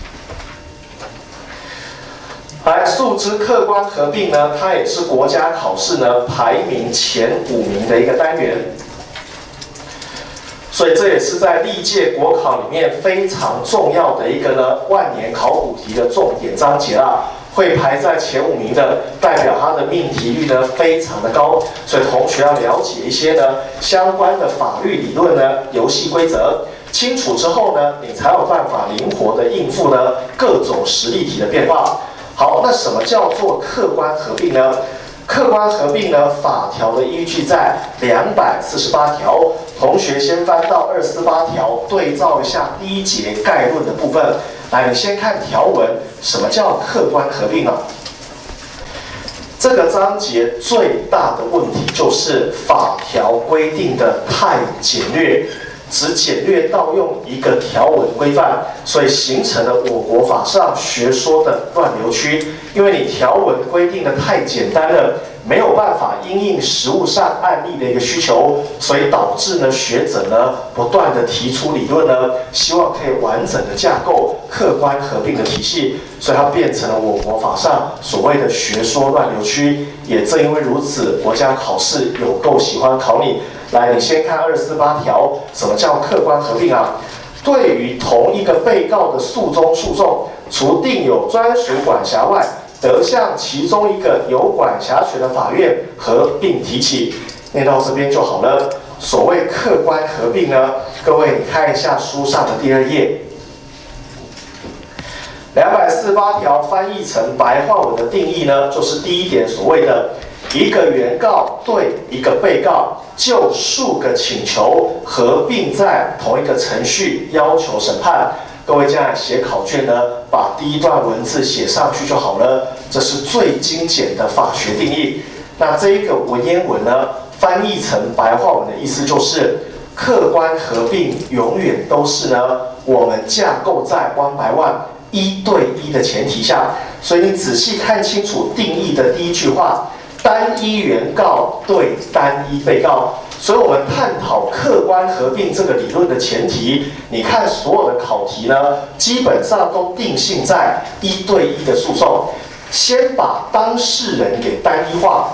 来，诉之客观合并呢，它也是国家考试呢排名前5名的一个单元。所以这也是在历届国考里面非常重要的一个呢万年考古题的重点章节啦，会排在前5名的，代表它的命题率呢非常的高，所以同学要了解一些呢相关的法律理论呢游戏规则，清楚之后呢，你才有办法灵活的应付呢各种实例题的变化。好，那什么叫做客观合并呢？客观合并呢，法条的依据在248条。同学先翻到248条，对照一下第1节概论的部分。来，你先看条文，什么叫客观合并啊？这个章节最大的问题就是法条规定的太简略，只简略盗用一个条文规范，所以形成了我国法上学说的乱流区。因为你条文规定的太简单了，没有办法因应实务上案例的一个需求，所以导致呢学者呢不断的提出理论呢，希望可以完整的架构客观合并的体系，所以它变成了我国法上所谓的学说乱流区。也正因为如此，国家考试有够喜欢考你来，你先看248条，什么叫客观合并啊？对于同一个被告的诉讼，除定有专属管辖外，得向其中一个有管辖权的法院合并提起。念到这边就好了。所谓客观合并呢，各位你看一下书上的第2页。248条翻译成白话文的定义呢，就是第1点所谓的一个原告对一个被告就数个请求合并在同一个程序要求审判。各位将来写考卷呢，把第1段文字写上去就好了，这是最精简的法学定义。那这一个文言文呢，翻译成白话文的意思就是，客观合并永远都是呢，我们架构在1 by 1。1对1的前提下，所以你仔细看清楚定义的第1句话，单一原告对单一被告。所以我们探讨客观合并这个理论的前提，你看所有的考题呢，基本上都定性在1对1的诉讼，先把当事人给单一化。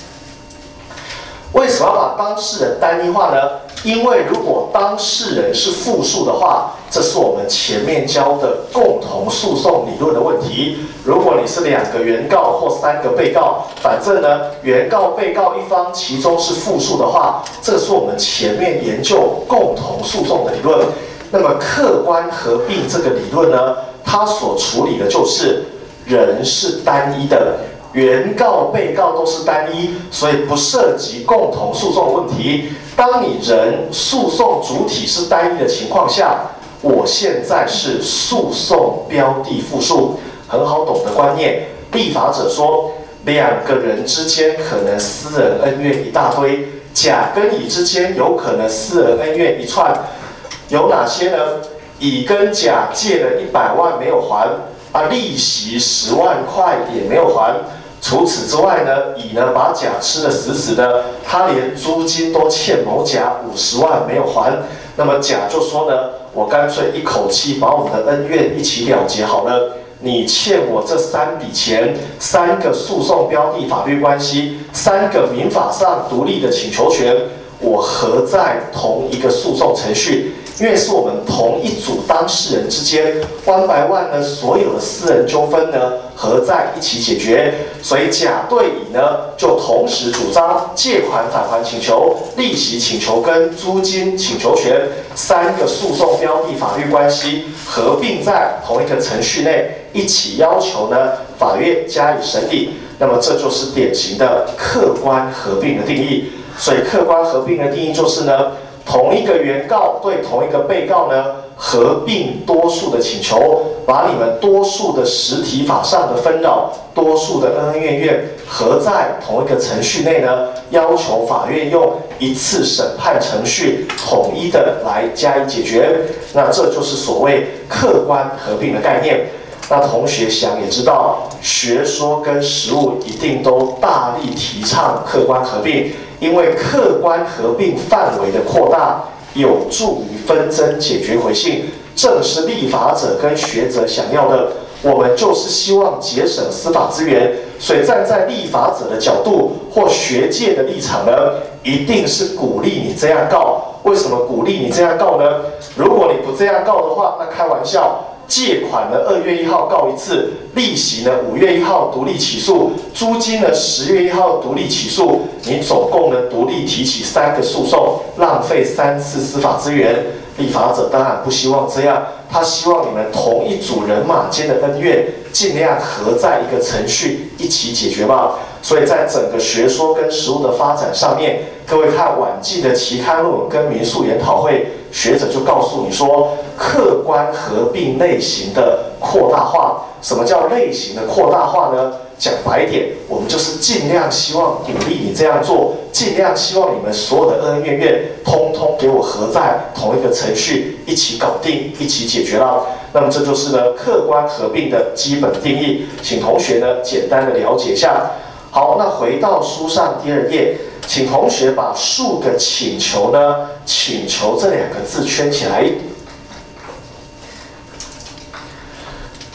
为什么要把当事人单一化呢？因为如果当事人是复数的话，这是我们前面教的共同诉讼理论的问题。如果你是2个原告或3个被告，反正呢，原告、被告一方其中是复数的话，这是我们前面研究共同诉讼的理论。那么客观合并这个理论呢，它所处理的就是人是单一的。原告、被告都是单一，所以不涉及共同诉讼问题。当你人诉讼主体是单一的情况下，我现在是诉讼标的复数，很好懂的观念。立法者说，2个人之间可能私人恩怨一大堆，甲跟乙之间有可能私人恩怨一串，有哪些呢？乙跟甲借了100万没有还，利息10万块也没有还。除此之外呢，乙呢把甲吃得死死的，他连租金都欠某甲50万没有还。那么甲就说呢，我干脆一口气把我们的恩怨一起了结好了。你欠我这3笔钱，3个诉讼标的法律关系，3个民法上独立的请求权，我合在同一个诉讼程序。因为是我们同一组当事人之间1 by 1呢，所有的私人纠纷呢合在一起解决，所以甲对乙呢就同时主张借款返还请求、利息请求跟租金请求权3个诉讼标的法律关系合并在同一个程序内，一起要求呢法院加以审理。那么这就是典型的客观合并的定义。所以客观合并的定义就是呢，同一个原告对同一个被告呢，合并多数的请求，把你们多数的实体法上的纷扰、多数的恩恩怨怨合在同一个程序内呢，要求法院用一次审判程序统一的来加以解决。那这就是所谓客观合并的概念。那同学想也知道，学说跟实务一定都大力提倡客观合并。因为客观合并范围的扩大，有助于纷争解决回性，正是立法者跟学者想要的。我们就是希望节省司法资源，所以站在立法者的角度或学界的立场呢，一定是鼓励你这样告。为什么鼓励你这样告呢？如果你不这样告的话，那开玩笑。借款呢2月1号告一次，利息呢5月1号独立起诉，租金呢10月1号独立起诉，你总共呢独立提起3个诉讼，浪费3次司法资源。立法者当然不希望这样，他希望你们同一组人马间的恩怨尽量合在一个程序一起解决嘛。所以在整个学说跟实务的发展上面，各位看晚近的期刊论文跟民诉研讨会，学者就告诉你说，客观合并类型的扩大化。什么叫类型的扩大化呢？讲白一点，我们就是尽量希望鼓励你这样做，尽量希望你们所有的恩恩怨怨，通通给我合在同一个程序一起搞定，一起解决了。那么这就是呢客观合并的基本定义，请同学呢简单的了解一下。好，那回到书上第2页，请同学把数个请求呢，请求这2个字圈起来。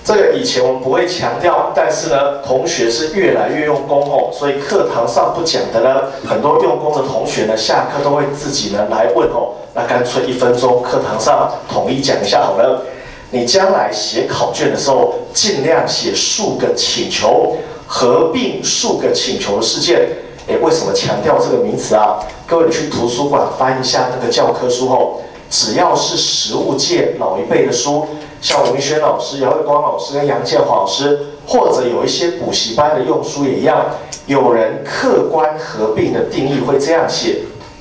这个以前我们不会强调，但是呢，同学是越来越用功哦，所以课堂上不讲的呢，很多用功的同学呢，下课都会自己呢来问哦。那干脆1分钟课堂上统一讲一下好了。你将来写考卷的时候，尽量写数个请求，合并数个请求的事件。为什么强调这个名词啊？各位，你去图书馆翻一下那个教科书后，只要是实务界老一辈的书，像文轩老师、姚慧光老师跟杨建华老师，或者有一些补习班的用书也一样，有人客观合并的定义会这样写。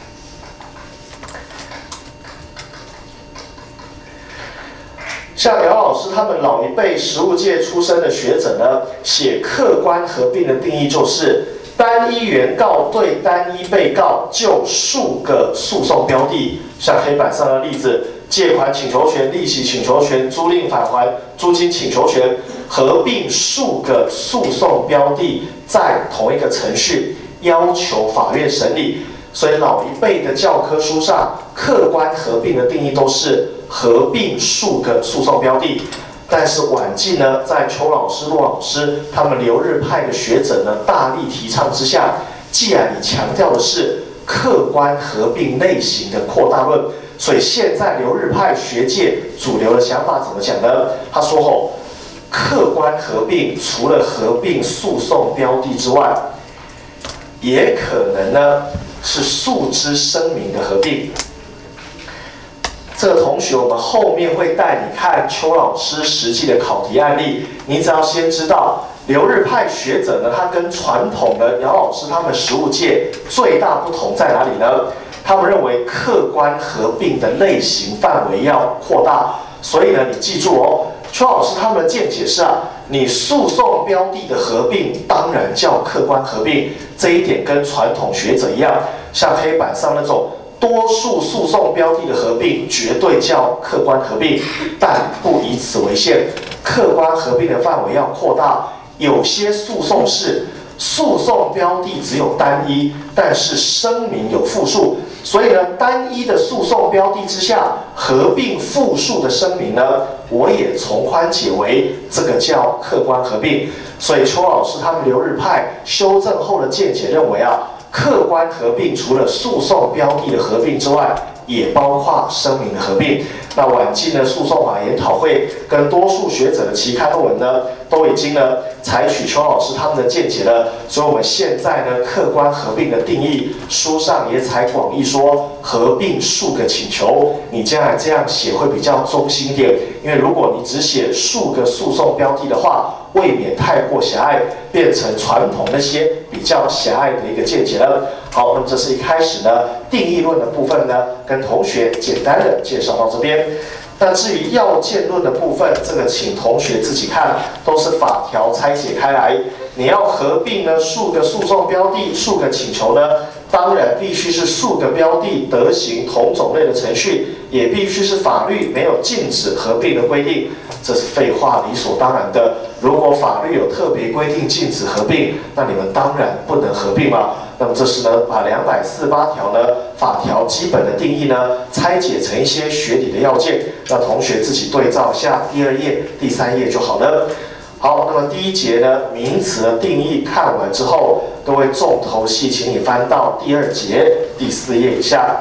像姚老师他们老一辈实务界出身的学者呢，写客观合并的定义就是单一原告对单一被告就数个诉讼标的，像黑板上的例子，借款请求权、利息请求权、租赁返还、租金请求权，合并数个诉讼标的，在同一个程序要求法院审理。所以老一辈的教科书上，客观合并的定义都是合并数个诉讼标的。但是晚近呢，在邱老师、骆老师他们留日派的学者呢，大力提倡之下，既然你强调的是客观合并类型的扩大论，所以现在留日派学界主流的想法怎么讲呢？他说客观合并除了合并诉讼标的之外，也可能呢是诉之声明的合并。这个同学，我们后面会带你看邱老师实际的考题案例。你只要先知道留日派学者呢，他跟传统的姚老师他们实务界最大不同在哪里呢？他们认为客观合并的类型范围要扩大，所以呢，你记住哦，邱老师他们的见解是你诉讼标的的合并当然叫客观合并，这一点跟传统学者一样，像黑板上那种多数诉讼标的的合并绝对叫客观合并，但不以此为限，客观合并的范围要扩大。有些诉讼是诉讼标的只有单一，但是声明有复数，所以呢，单一的诉讼标的之下合并复数的声明呢，我也从宽解为这个叫客观合并。所以邱老师他们留日派修正后的见解认为客观合并除了诉讼标的的合并之外，也包括声明的合并。那晚近的诉讼法研讨会跟多数学者的期刊论文呢，都已经呢采取邱老师他们的见解了。所以我们现在呢，客观合并的定义，书上也采广义说合并数个请求。你将来这样写会比较中心一点，因为如果你只写数个诉讼标的的话，未免太过狭隘，变成传统那些比较狭隘的一个见解了。好，那么这是一开始呢定义论的部分呢，跟同学简单的介绍到这边。那至于要件论的部分，这个请同学自己看，都是法条拆解开来。你要合并呢数个诉讼标的、数个请求呢，当然必须是数个标的得行同种类的程序，也必须是法律没有禁止合并的规定。这是废话，理所当然的。如果法律有特别规定禁止合并，那你们当然不能合并嘛。那么这是呢，把248条呢法条基本的定义呢拆解成一些学理的要件，让同学自己对照下第2页、第3页就好了。好，那么第1节呢名词的定义看完之后，各位重头戏，请你翻到第2节第4页以下。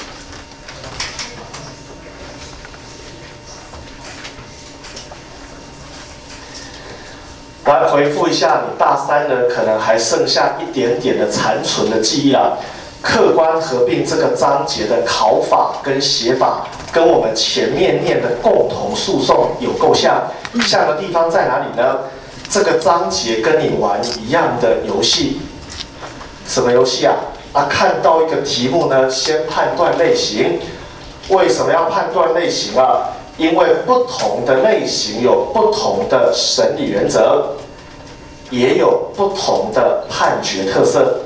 来回复一下你大3呢，可能还剩下一点点的残存的记忆啦。客观合并这个章节的考法跟写法，跟我们前面念的共同诉讼有够像。像的地方在哪里呢？这个章节跟你玩一样的游戏，什么游戏啊？看到一个题目呢，先判断类型。为什么要判断类型啊？因为不同的类型有不同的审理原则，也有不同的判决特色。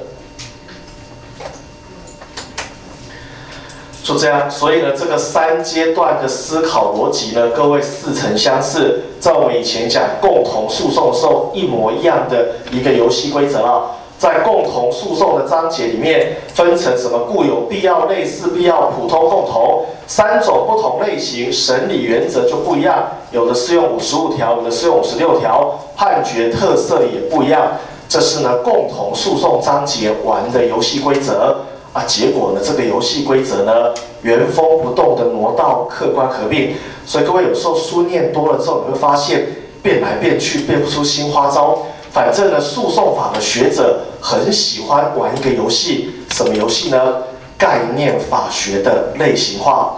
就这样，所以呢，这个3阶段的思考逻辑呢，各位似曾相识，在我们以前讲共同诉讼的时候一模一样的一个游戏规则啊。 在共同诉讼的章节里面，分成什么固有必要、类似必要、普通、共同3种不同类型，审理原则就不一样，有的是用55条，有的是用56条，判决特色也不一样。这是呢共同诉讼章节玩的游戏规则啊。结果呢，这个游戏规则呢原封不动的挪到客观合并，所以各位有时候书念多了之后，你会发现变来变去，变不出新花招。反正呢，诉讼法的学者很喜欢玩一个游戏，什么游戏呢？概念法学的类型化。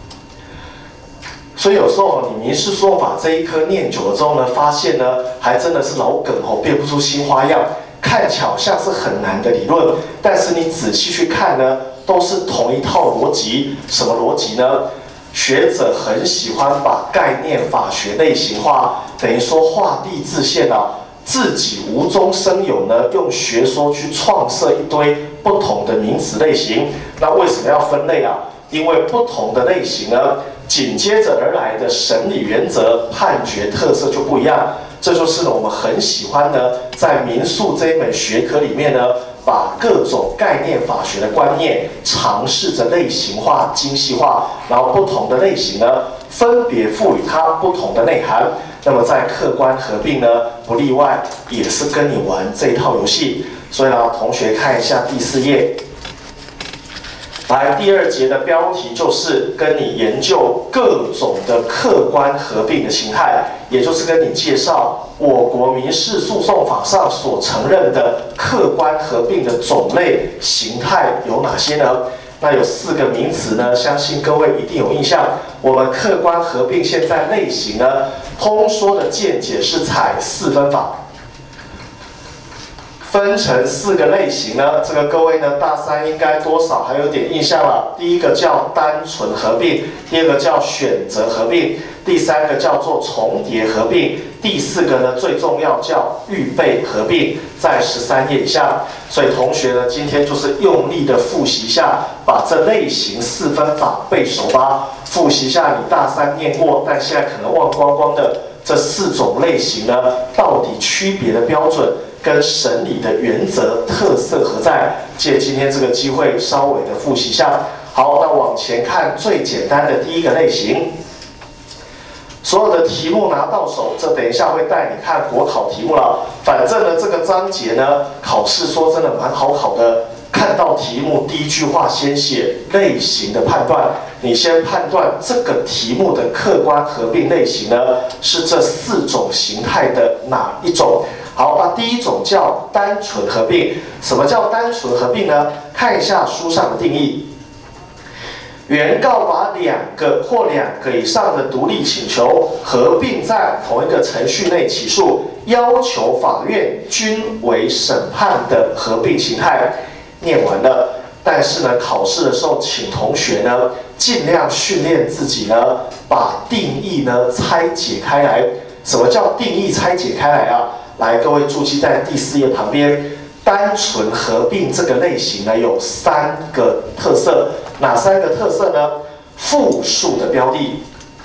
所以有时候你民事诉讼法这一科念久了之后呢，发现呢，还真的是老梗哦，变不出新花样。看起来好像是很难的理论，但是你仔细去看呢，都是同一套逻辑。什么逻辑呢？学者很喜欢把概念法学类型化，等于说画地自限啊。自己无中生有呢，用学说去创设一堆不同的名词类型。那为什么要分类啊？因为不同的类型呢，紧接着而来的审理原则、判决特色就不一样。这就是呢，我们很喜欢呢，在民诉这一门学科里面呢，把各种概念法学的观念尝试着类型化、精细化，然后不同的类型呢，分别赋予它不同的内涵。那么在客观合并呢，不例外，也是跟你玩这一套游戏。所以呢，同学看一下第4页，来第2节的标题就是跟你研究各种的客观合并的形态，也就是跟你介绍我国民事诉讼法上所承认的客观合并的种类形态有哪些呢？那有4个名词呢，相信各位一定有印象。我们客观合并现在类型呢，通说的见解是采4分法，分成4个类型呢。这个各位呢，大3应该多少还有点印象了。第一个叫单纯合并，第2个叫选择合并，第3个叫做重叠合并，第4个呢最重要叫预备合并，在13页以下。所以同学呢，今天就是用力的复习一下，把这类型4分法背熟吧。复习一下你大3念过，但现在可能忘光光的这4种类型呢，到底区别的标准跟审理的原则特色何在？借今天这个机会稍微的复习一下。好，那往前看最简单的第一个类型。所有的题目拿到手，这等一下会带你看国考题目了。反正呢，这个章节呢，考试说真的蛮好考的。看到题目，第一句话先写类型的判断，你先判断这个题目的客观合并类型呢，是这4种形态的哪一种？好，那第一种叫单纯合并。什么叫单纯合并呢？看一下书上的定义。原告把2个或2个以上的独立请求合并在同一个程序内起诉，要求法院均为审判的合并形态。念完了，但是呢，考试的时候，请同学呢尽量训练自己呢，把定义呢拆解开来。什么叫定义拆解开来啊？来，各位注记在第4页旁边。单纯合并这个类型呢，有3个特色。哪3个特色呢？复数的标的，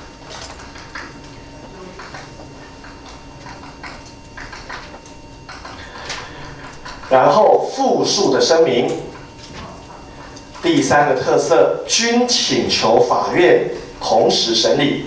然后复数的声明。第3个特色，均请求法院同时审理。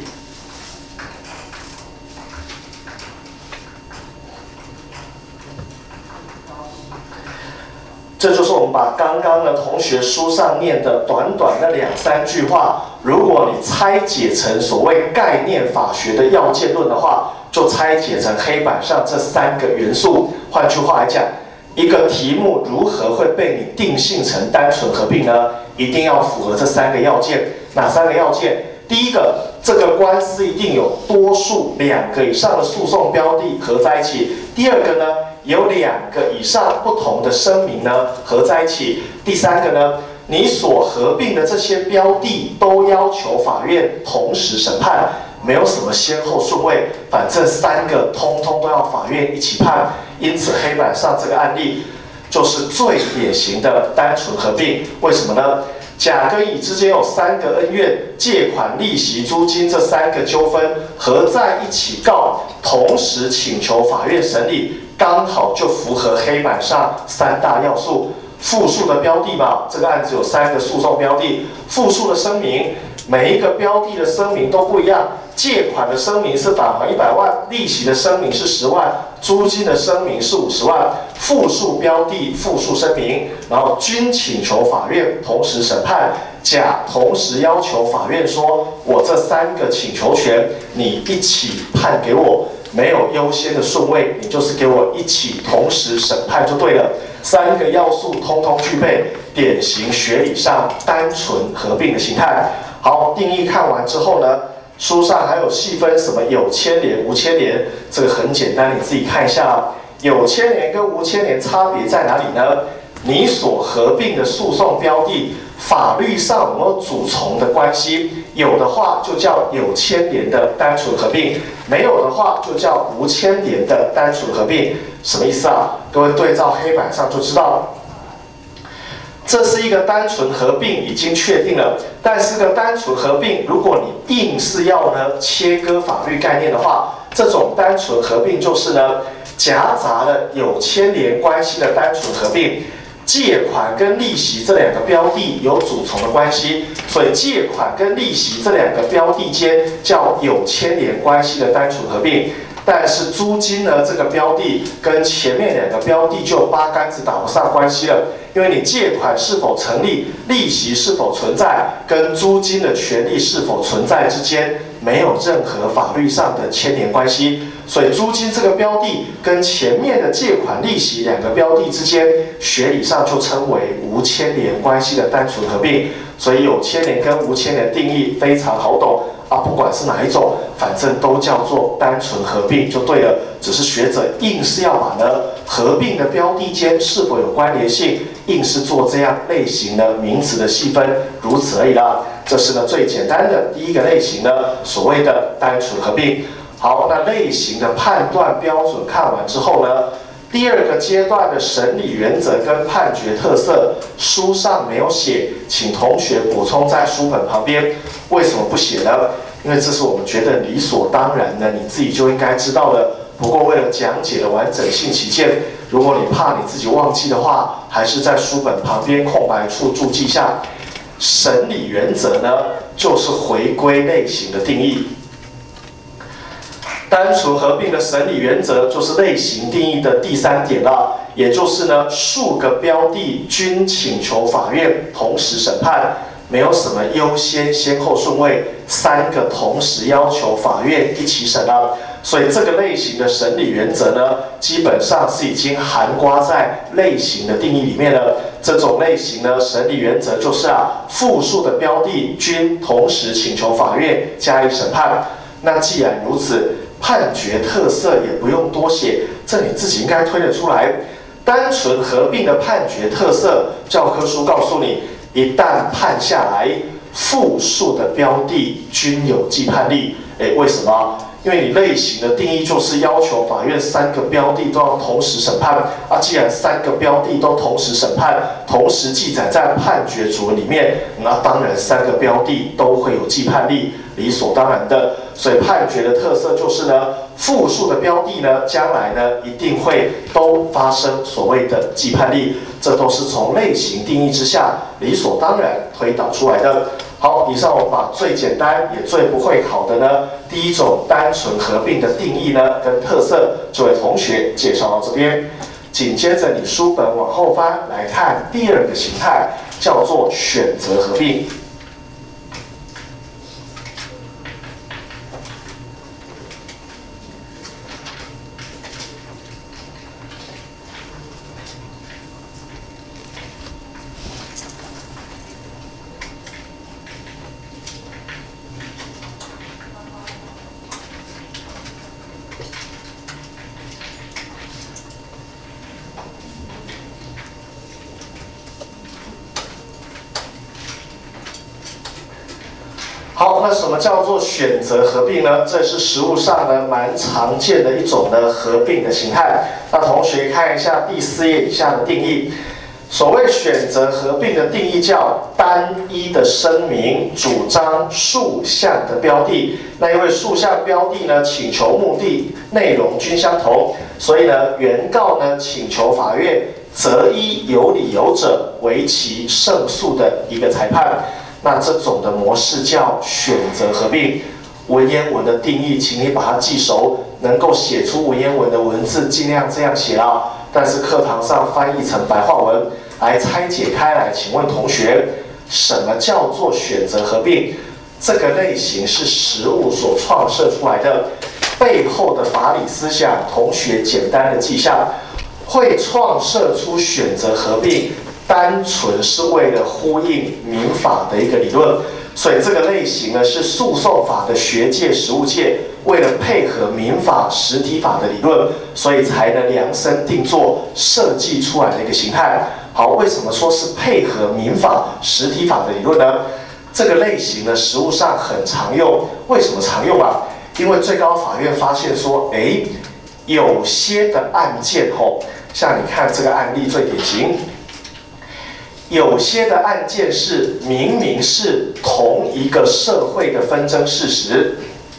这就是我们把刚刚呢同学书上念的短短的2、3句话，如果你拆解成所谓概念法学的要件论的话，就拆解成黑板上这3个元素。换句话来讲，一个题目如何会被你定性成单纯合并呢？一定要符合这3个要件。哪3个要件？第一个，这个官司一定有多数2个以上的诉讼标的合在一起。第2个呢，有2个以上不同的声明呢合在一起。第3个呢，你所合并的这些标的都要求法院同时审判，没有什么先后顺位，反正3个通通都要法院一起判。因此黑板上这个案例就是最典型的单纯合并。为什么呢？甲跟乙之间有3个恩怨，借款、利息、租金这3个纠纷合在一起告，同时请求法院审理。 刚好就符合黑板上3大要素。复数的标的嘛，这个案子有3个诉讼标的，复数的声明，每一个标的的声明都不一样。借款的声明是返还100万，利息的声明是10万，租金的声明是50万。复数标的、复数声明，然后均请求法院同时审判，甲同时要求法院说，我这3个请求权你一起判给我，没有优先的顺位，你就是给我一起同时审判就对了。3个要素通通具备，典型学理上单纯合并的形态。好，定义看完之后呢，书上还有细分什么有牵连、无牵连，这个很简单，你自己看一下。有牵连跟无牵连差别在哪里呢？你所合并的诉讼标的，法律上有没有主从的关系？有的话就叫有牵连的单纯合并，没有的话就叫无牵连的单纯合并。什么意思啊？各位对照黑板上就知道。这是一个单纯合并，已经确定了。但是个单纯合并，如果你硬是要呢切割法律概念的话，这种单纯合并就是呢夹杂了有牵连关系的单纯合并。借款跟利息这2个标的有主从的关系，所以借款跟利息这2个标的间叫有牵连关系的单纯合并。但是租金呢，这个标的跟前面2个标的就八竿子打不上关系了，因为你借款是否成立，利息是否存在，跟租金的权利是否存在之间没有任何法律上的牵连关系，所以租金这个标的跟前面的借款利息2个标的之间，学理上就称为无牵连关系的单纯合并。所以有牵连跟无牵连定义非常好懂。不管是哪一种，反正都叫做单纯合并就对了。只是学者硬是要把呢合并的标的间是否有关联性，硬是做这样类型的名词的细分，如此而已啦。这是呢最简单的第一个类型呢，所谓的单纯合并。好，那类型的判断标准看完之后呢，第2个阶段的审理原则跟判决特色，书上没有写，请同学补充在书本旁边。为什么不写呢？因为这是我们觉得理所当然的，你自己就应该知道的。不过为了讲解的完整性起见，如果你怕你自己忘记的话，还是在书本旁边空白处注记下。审理原则呢，就是回归类型的定义。单纯合并的审理原则就是类型定义的第3点了，也就是呢，数个标的均请求法院同时审判，没有什么优先先后顺位，3个同时要求法院一起审了。所以这个类型的审理原则呢，基本上是已经涵盖在类型的定义里面了。这种类型呢，审理原则就是复数的标的均同时请求法院加以审判。那既然如此，判决特色也不用多写，这你自己应该推得出来。单纯合并的判决特色，教科书告诉你，一旦判下来，复数的标的均有既判力。为什么？因为你类型的定义就是要求法院3个标的都要同时审判既然3个标的都同时审判，同时记载在判决主文里面，那当然3个标的都会有既判力，理所当然的。所以判决的特色就是呢，复数的标的呢，将来呢一定会都发生所谓的既判力，这都是从类型定义之下理所当然推导出来的。好，以上我把最简单也最不会考的呢，第1种单纯合并的定义呢跟特色，这位同学介绍到这边。紧接着你书本往后翻来看第2个形态，叫做选择合并。好，那什么叫做选择合并呢？这是实务上呢蛮常见的一种呢合并的形态。那同学看一下第4页以下的定义， 所谓选择合并的定义叫单一的声明主张数项的标的，那因为数项标的呢，请求目的内容均相同，所以呢，原告呢请求法院择一有理由者为其胜诉的一个裁判。那这种的模式叫选择合并。文言文的定义，请你把它记熟，能够写出文言文的文字，尽量这样写啊。但是课堂上翻译成白话文来拆解开来，请问同学，什么叫做选择合并？这个类型是实务所创设出来的，背后的法理思想，同学简单的记下。会创设出选择合并，单纯是为了呼应民法的一个理论。所以这个类型呢，是诉讼法的学界、实务界为了配合民法、实体法的理论，所以才能量身定做设计出来的一个形态。好，为什么说是配合民法、实体法的理论呢？这个类型呢，实务上很常用。为什么常用啊？因为最高法院发现说，有些的案件像你看这个案例最典型。有些的案件是明明是同一个社会的纷争事实，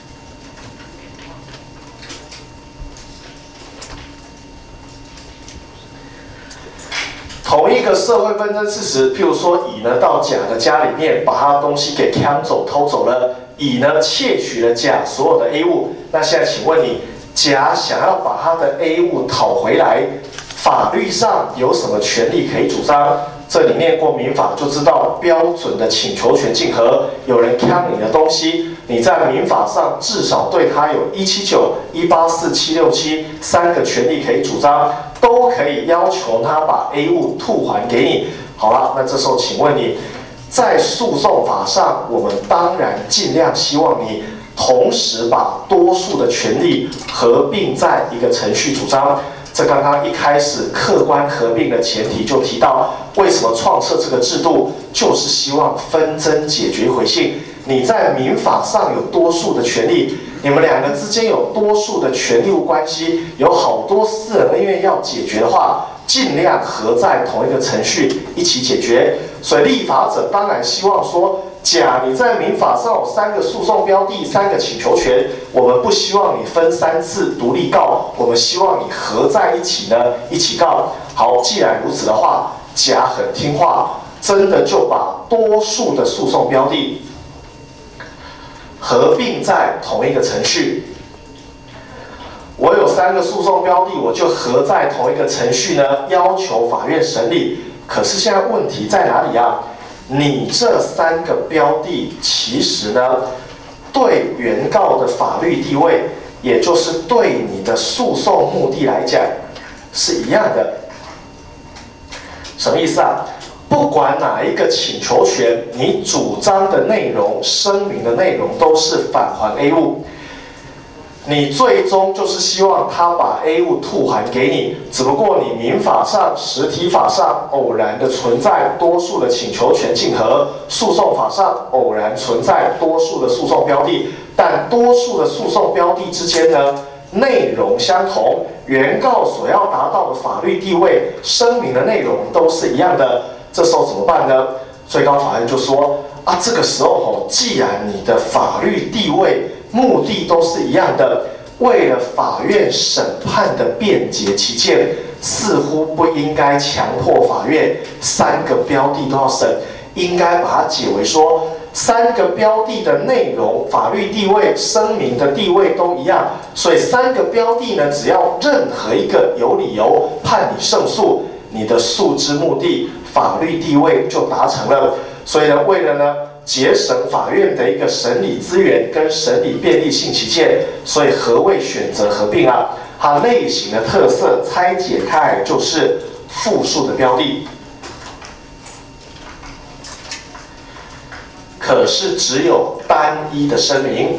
同一个社会纷争事实，譬如说乙呢到甲的家里面，把他的东西给抢走、偷走了，乙呢窃取了甲所有的 A 物。那现在请问你，甲想要把他的 A 物讨回来，法律上有什么权利可以主张？这里念过民法就知道，标准的请求权竞合，有人抢你的东西，你在民法上至少对他有179、184、767三个权利可以主张，都可以要求他把 A 物吐还给你。好了，那这时候请问你，在诉讼法上，我们当然尽量希望你同时把多数的权利合并在一个程序主张。这刚刚一开始客观合并的前提就提到，为什么创设这个制度，就是希望纷争解决回性。你在民法上有多数的权利，你们两个之间有多数的权利物关系，有好多私人恩怨要解决的话，尽量合在同一个程序一起解决。所以立法者当然希望说，甲你在民法上有3个诉讼标的、3个请求权，我们不希望你分3次独立告，我们希望你合在一起呢，一起告。好，既然如此的话，甲很听话，真的就把多数的诉讼标的合并在同一个程序。我有3个诉讼标的，我就合在同一个程序呢，要求法院审理。可是现在问题在哪里啊？你这3个标的其实呢，对原告的法律地位，也就是对你的诉讼目的来讲，是一样的。什么意思啊？不管哪一个请求权，你主张的内容、声明的内容都是返还 A 物。你最终就是希望他把 A 物吐还给你，只不过你民法上、实体法上偶然的存在多数的请求权竞合，诉讼法上偶然存在多数的诉讼标的，但多数的诉讼标的之间呢，内容相同，原告所要达到的法律地位、声明的内容都是一样的。这时候怎么办呢？最高法院就说啊，这个时候既然你的法律地位、目的都是一样的，为了法院审判的便捷起见，似乎不应该强迫法院3个标的都要审，应该把它解为说3个标的的内容、法律地位、声明的地位都一样，所以3个标的呢，只要任何一个有理由判你胜诉，你的诉之目的、法律地位就达成了。所以呢，为了呢节省法院的一个审理资源跟审理便利性起见，所以何谓选择合并啊？它类型的特色拆解开来就是复数的标的，可是只有单一的声明。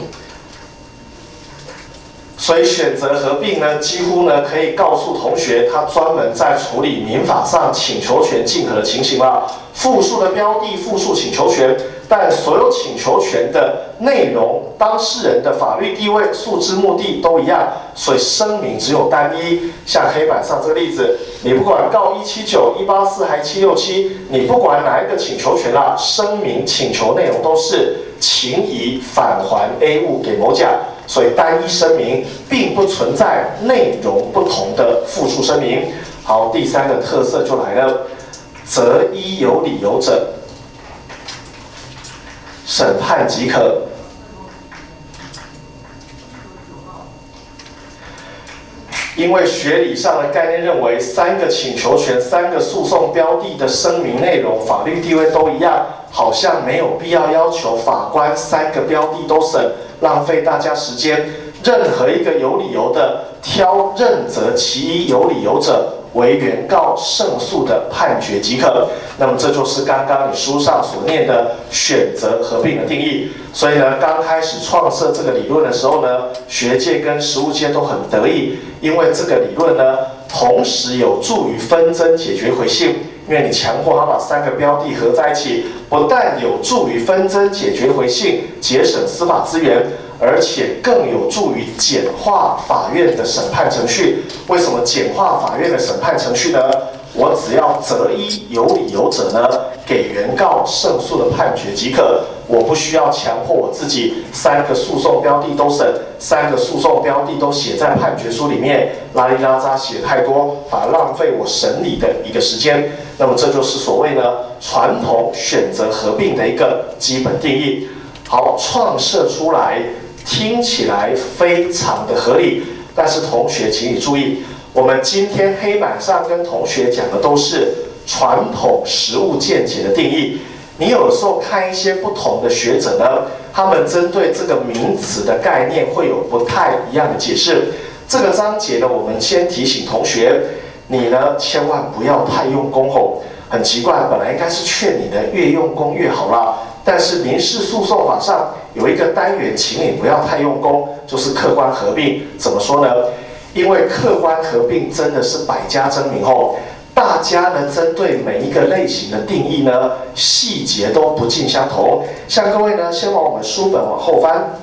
所以选择合并呢，几乎呢可以告诉同学，他专门在处理民法上请求权竞合的情形了。复数的标的、复数请求权， 但所有请求权的内容、当事人的法律地位、诉之目的都一样，所以声明只有单一。像黑板上这个例子，你不管告179、184还767，你不管哪一个请求权啦，声明请求内容都是请以返还 A 物给某甲，所以单一声明并不存在内容不同的复数声明。好，第三个特色就来了，择一有理由者，审判即可。因为学理上的概念认为，三个请求权、三个诉讼标的的声明内容、法律地位都一样，好像没有必要要求法官三个标的都审，浪费大家时间。任何一个有理由的，挑任择其一有理由者为原告胜诉的判决即可。那么这就是刚刚你书上所念的选择合并的定义。所以呢，刚开始创设这个理论的时候呢，学界跟实务界都很得意，因为这个理论呢，同时有助于纷争解决回信。因为你强迫他把三个标的合在一起，不但有助于纷争解决回信，节省司法资源，而且更有助于简化法院的审判程序。为什么简化法院的审判程序呢？我只要择一有理由者呢，给原告胜诉的判决即可。我不需要强迫我自己三个诉讼标的都审，三个诉讼标的都写在判决书里面，拉里拉扎写太多，反而浪费我审理的一个时间。那么这就是所谓呢传统选择合并的一个基本定义。好，创设出来听起来非常的合理，但是同学请你注意，我们今天黑板上跟同学讲的都是传统实务见解的定义。你有时候看一些不同的学者呢，他们针对这个名词的概念会有不太一样的解释。这个章节呢，我们先提醒同学，你呢千万不要太用功吼。很奇怪，本来应该是劝你呢越用功越好啦，但是民事诉讼法上有一个单元，请你不要太用功，就是客观合并。怎么说呢？因为客观合并真的是百家争鸣吼。大家呢，针对每一个类型的定义呢，细节都不尽相同。像各位呢，先往我们书本往后翻。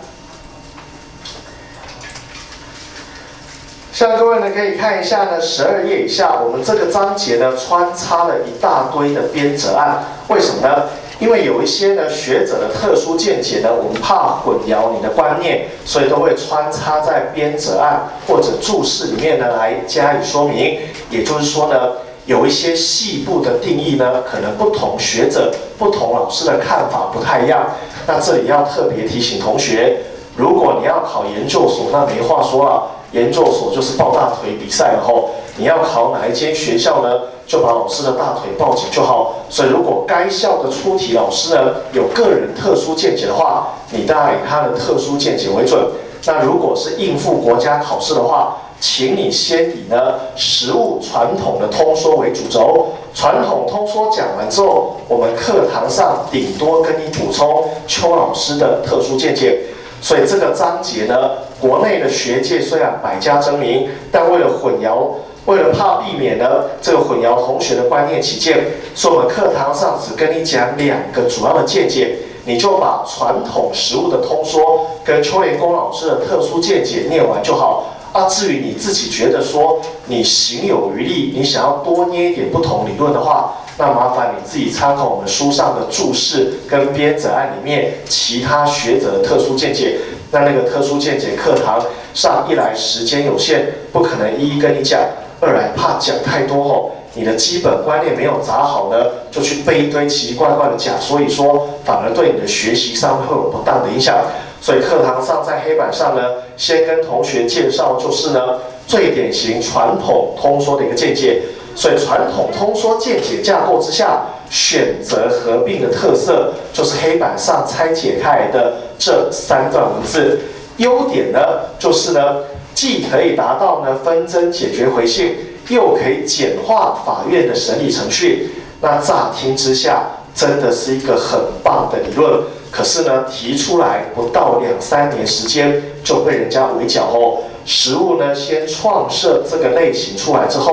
像各位呢，可以看一下呢，12页以下，我们这个章节呢，穿插了一大堆的编者案。为什么呢？因为有一些呢学者的特殊见解呢，我们怕混淆你的观念，所以都会穿插在编者案或者注释里面呢来加以说明。也就是说呢，有一些细部的定义呢，可能不同学者、不同老师的看法不太一样。那这里要特别提醒同学，如果你要考研究所，那没话说了，研究所就是抱大腿比赛了吼。你要考哪一间学校呢？就把老师的大腿抱紧就好。所以如果该校的出题老师呢有个人特殊见解的话，你当然以他的特殊见解为准。那如果是应付国家考试的话，请你先以呢实务传统的通说为主轴。传统通说讲完之后，我们课堂上顶多跟你补充邱老师的特殊见解。所以这个章节呢，国内的学界虽然百家争鸣，但为了怕避免呢这个混淆同学的观念起见，所以我们课堂上只跟你讲2个主要的见解，你就把传统实务的通说跟邱连功老师的特殊见解念完就好。至于你自己觉得说你行有余力，你想要多捏一点不同理论的话，那麻烦你自己参考我们书上的注释跟编者案里面其他学者的特殊见解。那个特殊见解课堂上，一来时间有限，不可能一一跟你讲；二来怕讲太多后，你的基本观念没有扎好呢，就去背一堆奇奇怪怪的假，所以说反而对你的学习上会有不当的影响。所以课堂上在黑板上呢，先跟同学介绍就是呢最典型传统通说的一个见解。所以传统通说见解架构之下，选择合并的特色就是黑板上拆解开来的这3段文字。优点呢，就是呢既可以达到呢纷争解决回信，又可以简化法院的审理程序。那乍听之下，真的是一个很棒的理论。可是呢，提出来不到2-3年时间就被人家围剿哦。实务呢，先创设这个类型出来之后，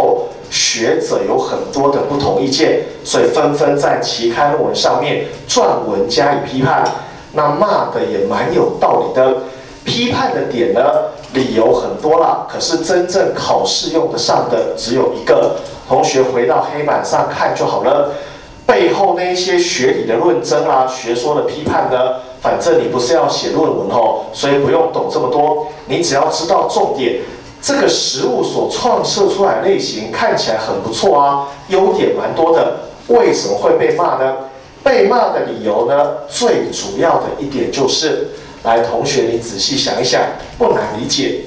学者有很多的不同意见，所以纷纷在期刊论文上面撰文加以批判。那骂的也蛮有道理的，批判的点呢，理由很多啦，可是真正考试用得上的只有一个。同学回到黑板上看就好了。背后那一些学理的论争啦、学说的批判呢，反正你不是要写论文哦，所以不用懂这么多，你只要知道重点。这个实物所创设出来的类型看起来很不错啊，优点蛮多的，为什么会被骂呢？被骂的理由呢，最主要的一点就是，来，同学你仔细想一想，不难理解。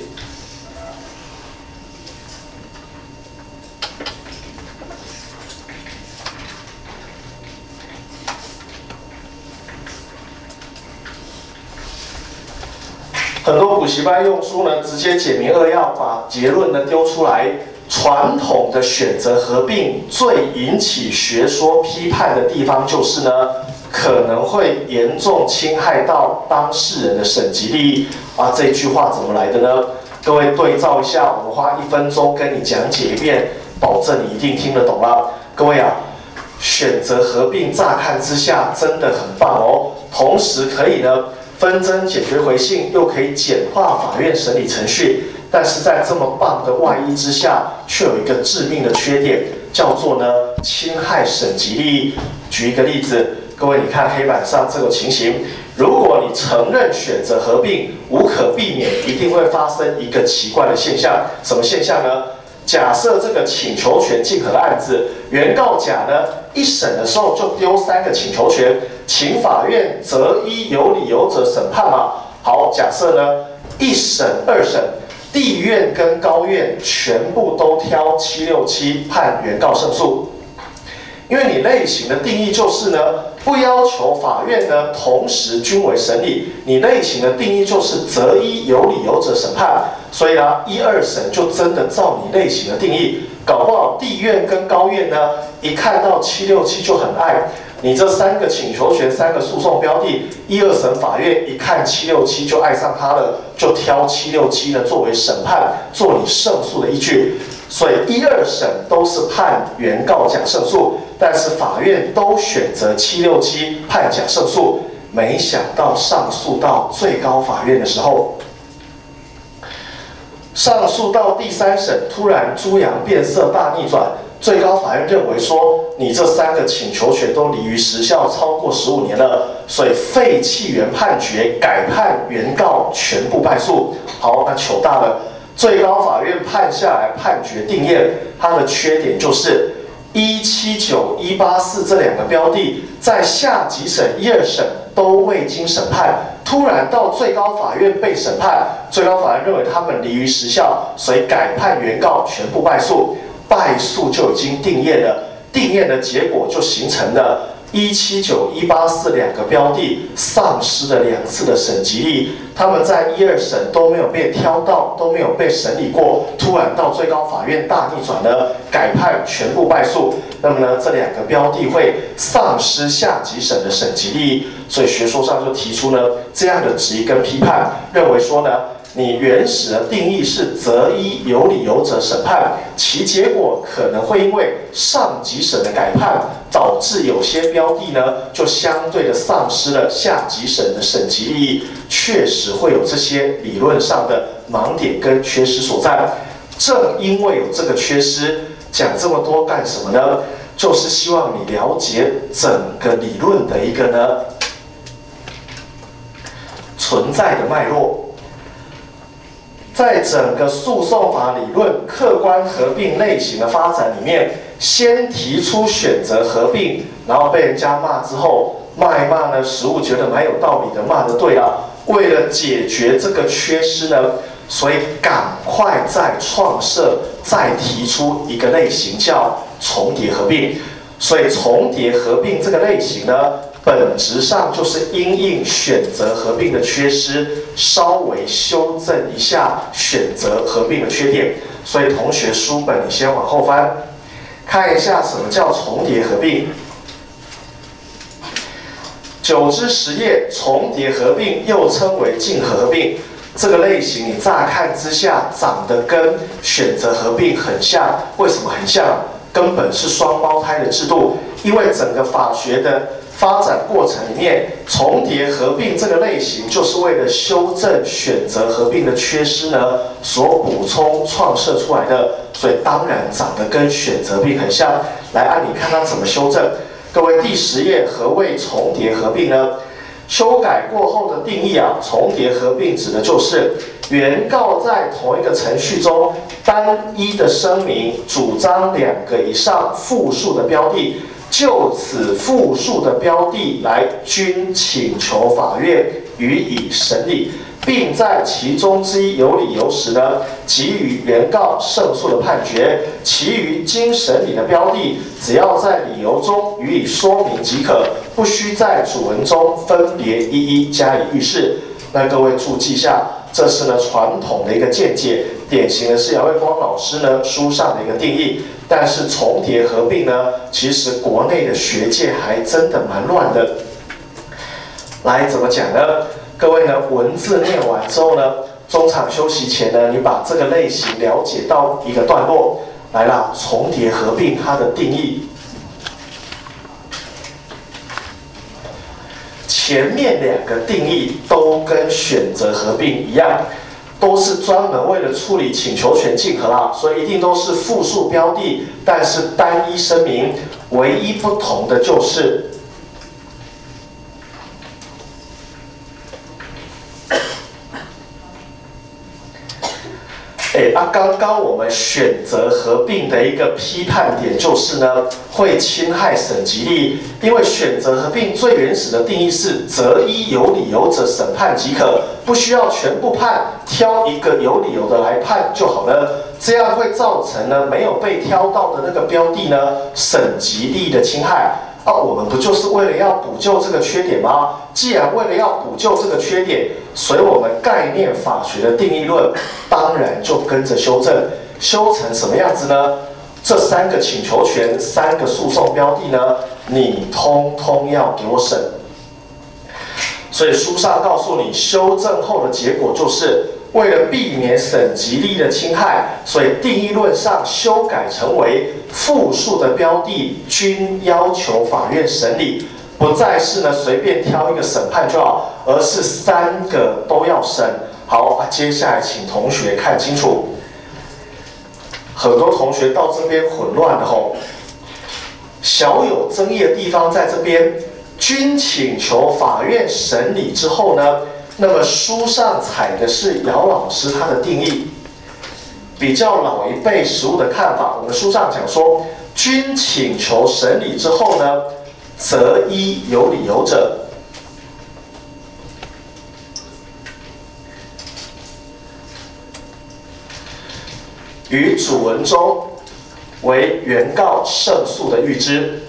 很多补习班用书呢，直接简明扼要，把结论呢丢出来。传统的选择合并最引起学说批判的地方就是呢，可能会严重侵害到当事人的审级利益啊。这句话怎么来的呢？各位对照一下，我们花1分钟跟你讲解一遍，保证你一定听得懂了。各位啊，选择合并乍看之下真的很棒哦，同时可以呢纷争解决回信，又可以简化法院审理程序。但是在这么棒的外衣之下，却有一个致命的缺点，叫做呢侵害审级利益。举一个例子，各位你看黑板上这个情形，如果你承认选择合并，无可避免一定会发生一个奇怪的现象。什么现象呢？假设这个请求权竞合案子，原告甲呢一审的时候就丢3个请求权，请法院择一有理由者审判嘛。好，假设呢1审、2审。地院跟高院全部都挑767判原告胜诉，因为你类型的定义就是呢，不要求法院呢同时均为审理，你类型的定义就是择一有理由者审判，所以呢1、2审就真的照你类型的定义，搞不好地院跟高院呢一看到767就很爱。你这3个请求权、3个诉讼标的，1、2审法院一看767就爱上它了，就挑767呢作为审判，做你胜诉的依据。所以1、2审都是判原告甲胜诉，但是法院都选择767判甲胜诉。没想到上诉到最高法院的时候，上诉到第3审，突然猪羊变色大逆转。最高法院认为说，你这3个请求权都离于时效超过15年了，所以废弃原判决，改判原告全部败诉。好，那糗大了，最高法院判下来判决定谳，它的缺点就是179、184这2个标的，在下级审、1、2审都未经审判，突然到最高法院被审判，最高法院认为他们离于时效，所以改判原告全部败诉。败诉就已经定谳了，定谳的结果就形成了179、1842个标的丧失了2次的审级利益，他们在1、2审都没有被挑到，都没有被审理过，突然到最高法院大逆转了，改判全部败诉。那么呢，这2个标的会丧失下级审的审级利益，所以学说上就提出呢这样的质疑跟批判，认为说呢，你原始的定义是择一有理由者审判，其结果可能会因为上级审的改判，导致有些标的呢就相对的丧失了下级审的审级利益，确实会有这些理论上的盲点跟缺失所在。正因为有这个缺失，讲这么多干什么呢？就是希望你了解整个理论的一个呢存在的脉络。在整个诉讼法理论客观合并类型的发展里面，先提出选择合并，然后被人家骂之后，骂一骂呢，实务觉得蛮有道理的，骂得对了。为了解决这个缺失呢，所以赶快再创设，再提出一个类型叫重叠合并。所以重叠合并这个类型呢，本质上就是因应选择合并的缺失，稍微修正一下选择合并的缺点。所以同学书本你先往后翻，看一下什么叫重叠合并。9至10页，重叠合并又称为竞合合并。 这个类型你乍看之下长得跟选择合并很像，为什么很像？根本是双胞胎的制度，因为整个法学的发展过程里面，重叠合并这个类型就是为了修正选择合并的缺失呢所补充创设出来的，所以当然长得跟选择并很像。来，按你看它怎么修正。各位第10页，何谓重叠合并呢？修改过后的定义啊，重叠合并指的就是原告在同一个程序中单一的声明主张2个以上复数的标的，就此复数的标的来均请求法院予以审理，并在其中之一有理由时呢，给予原告胜诉的判决。其余经审理的标的，只要在理由中予以说明即可，不需在主文中分别一一加以预示。那各位注记一下，这是呢传统的一个见解，典型的是姚卫光老师呢书上的一个定义。但是重叠合并呢，其实国内的学界还真的蛮乱的。来，怎么讲呢？各位呢，文字念完之后呢，中场休息前呢，你把这个类型了解到一个段落。来啦，重叠合并它的定义，前面2个定义都跟选择合并一样，都是专门为了处理请求权竞合啦，所以一定都是复数标的，但是单一声明，唯一不同的就是刚刚我们选择合并的一个批判点就是呢，会侵害审级利益，因为选择合并最原始的定义是择一有理由者审判即可，不需要全部判，挑一个有理由的来判就好了。这样会造成呢没有被挑到的那个标的呢审级利益的侵害。我们不就是为了要补救这个缺点吗？既然为了要补救这个缺点，随我们概念法学的定义论，当然就跟着修正，修成什么样子呢？这3个请求权、3个诉讼标的呢，你通通要给我审。所以书上告诉你，修正后的结果就是为了避免审级利益的侵害，所以定义论上修改成为复数的标的均要求法院审理，不再是呢随便挑一个审判就好，而是3个都要审。好，接下来请同学看清楚，很多同学到这边混乱了吼，小有争议的地方在这边，均请求法院审理之后呢，那么书上采的是姚老师他的定义，比较老一辈实务的看法，我们书上讲说，均请求审理之后呢，择一有理由者，于主文中为原告胜诉的预知。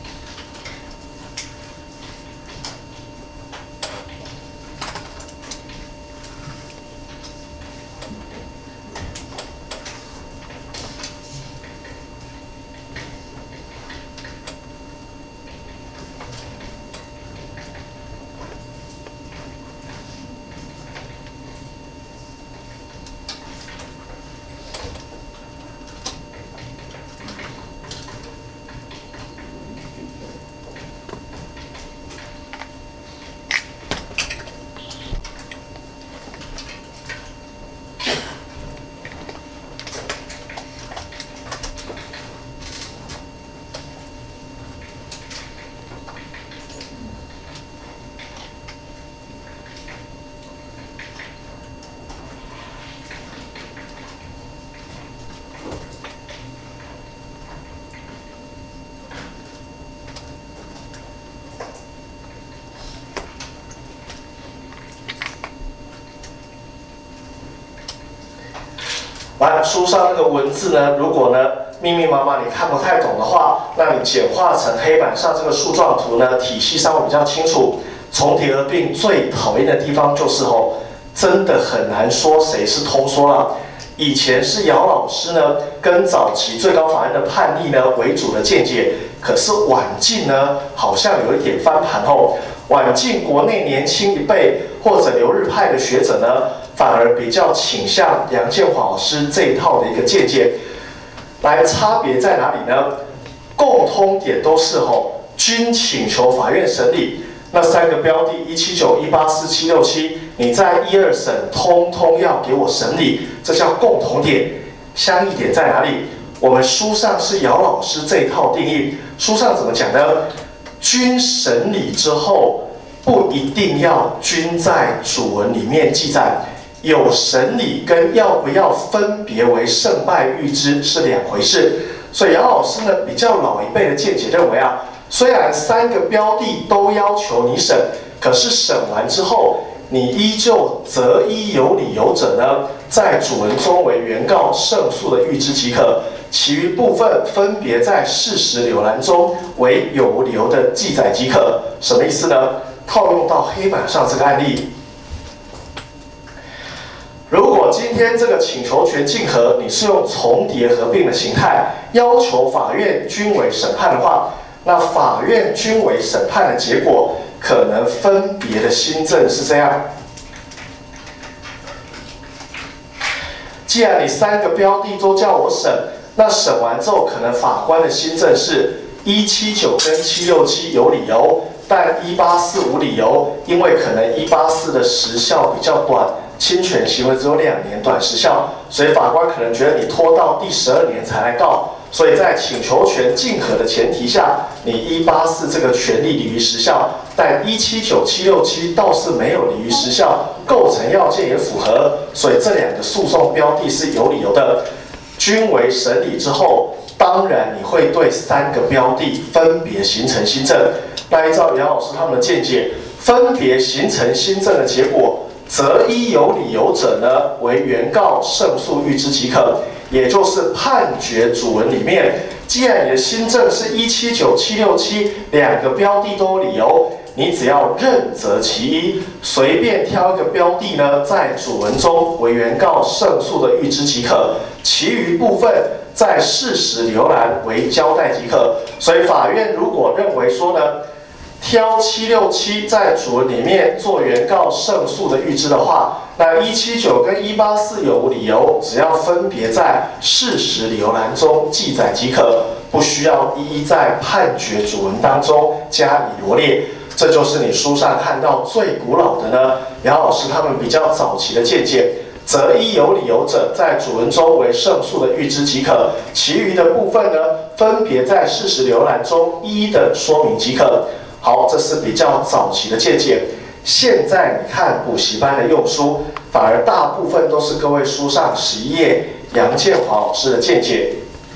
来，书上那个文字呢，如果呢密密麻麻你看不太懂的话，那你简化成黑板上这个树状图呢，体系上会比较清楚。重叠合并最讨厌的地方就是真的很难说谁是通说了。以前是姚老师呢跟早期最高法院的判例呢为主的见解，可是晚近呢好像有一点翻盘晚近国内年轻一辈或者留日派的学者呢， 反而比较倾向杨建华老师这一套的一个见解。来，差别在哪里呢？共通点都是均请求法院审理。那3个标的179、184、767，你在1、2审通通要给我审理，这叫共同点。相异点在哪里？我们书上是姚老师这一套定义，书上怎么讲呢？均审理之后，不一定要均在主文里面记载，有审理跟要不要分别为胜败预知是两回事。所以姚老师呢，比较老一辈的见解认为虽然3个标的都要求你审，可是审完之后，你依旧择一有理由者呢，在主文中为原告胜诉的预知即可，其余部分分别在事实浏览中为有理由的记载即可。什么意思呢？套用到黑板上这个案例，如果今天这个请求权竞合，你是用重叠合并的形态要求法院均委审判的话，那法院均委审判的结果可能分别的新政是这样。既然你3个标的都叫我审，那审完之后，可能法官的新政是179跟767有理由，但184无理由，因为可能184的时效比较短，侵权行为只有2年短时效，所以法官可能觉得你拖到第12年才来告。所以在请求权竞合的前提下，你184这个权利离于时效，但179、767倒是没有离于时效，构成要件也符合，所以这2个诉讼标的是有理由的。均为审理之后，当然你会对3个标的分别形成新政。那依照杨老师他们的见解，分别形成新政的结果，择一有理由者呢，为原告胜诉预知即可。也就是判决主文里面，既然你的新政是179、7672个标的都有理由，你只要任择其一，随便挑一个标的呢，在主文中为原告胜诉的预知即可，其余部分在事实浏览为交代即可。所以法院如果认为说呢，挑767在主文里面做原告胜诉的预知的话，那179跟184有无理由，只要分别在事实浏览中记载即可，不需要一一在判决主文当中加以罗列。这就是你书上看到最古老的呢，姚老师他们比较早期的见解。择一有理由者，在主文中为胜诉的预知即可，其余的部分呢，分别在事实浏览中一一的说明即可。好，这是比较早期的见解。现在你看补习班的用书，反而大部分都是各位书上11页杨建华老师的见解。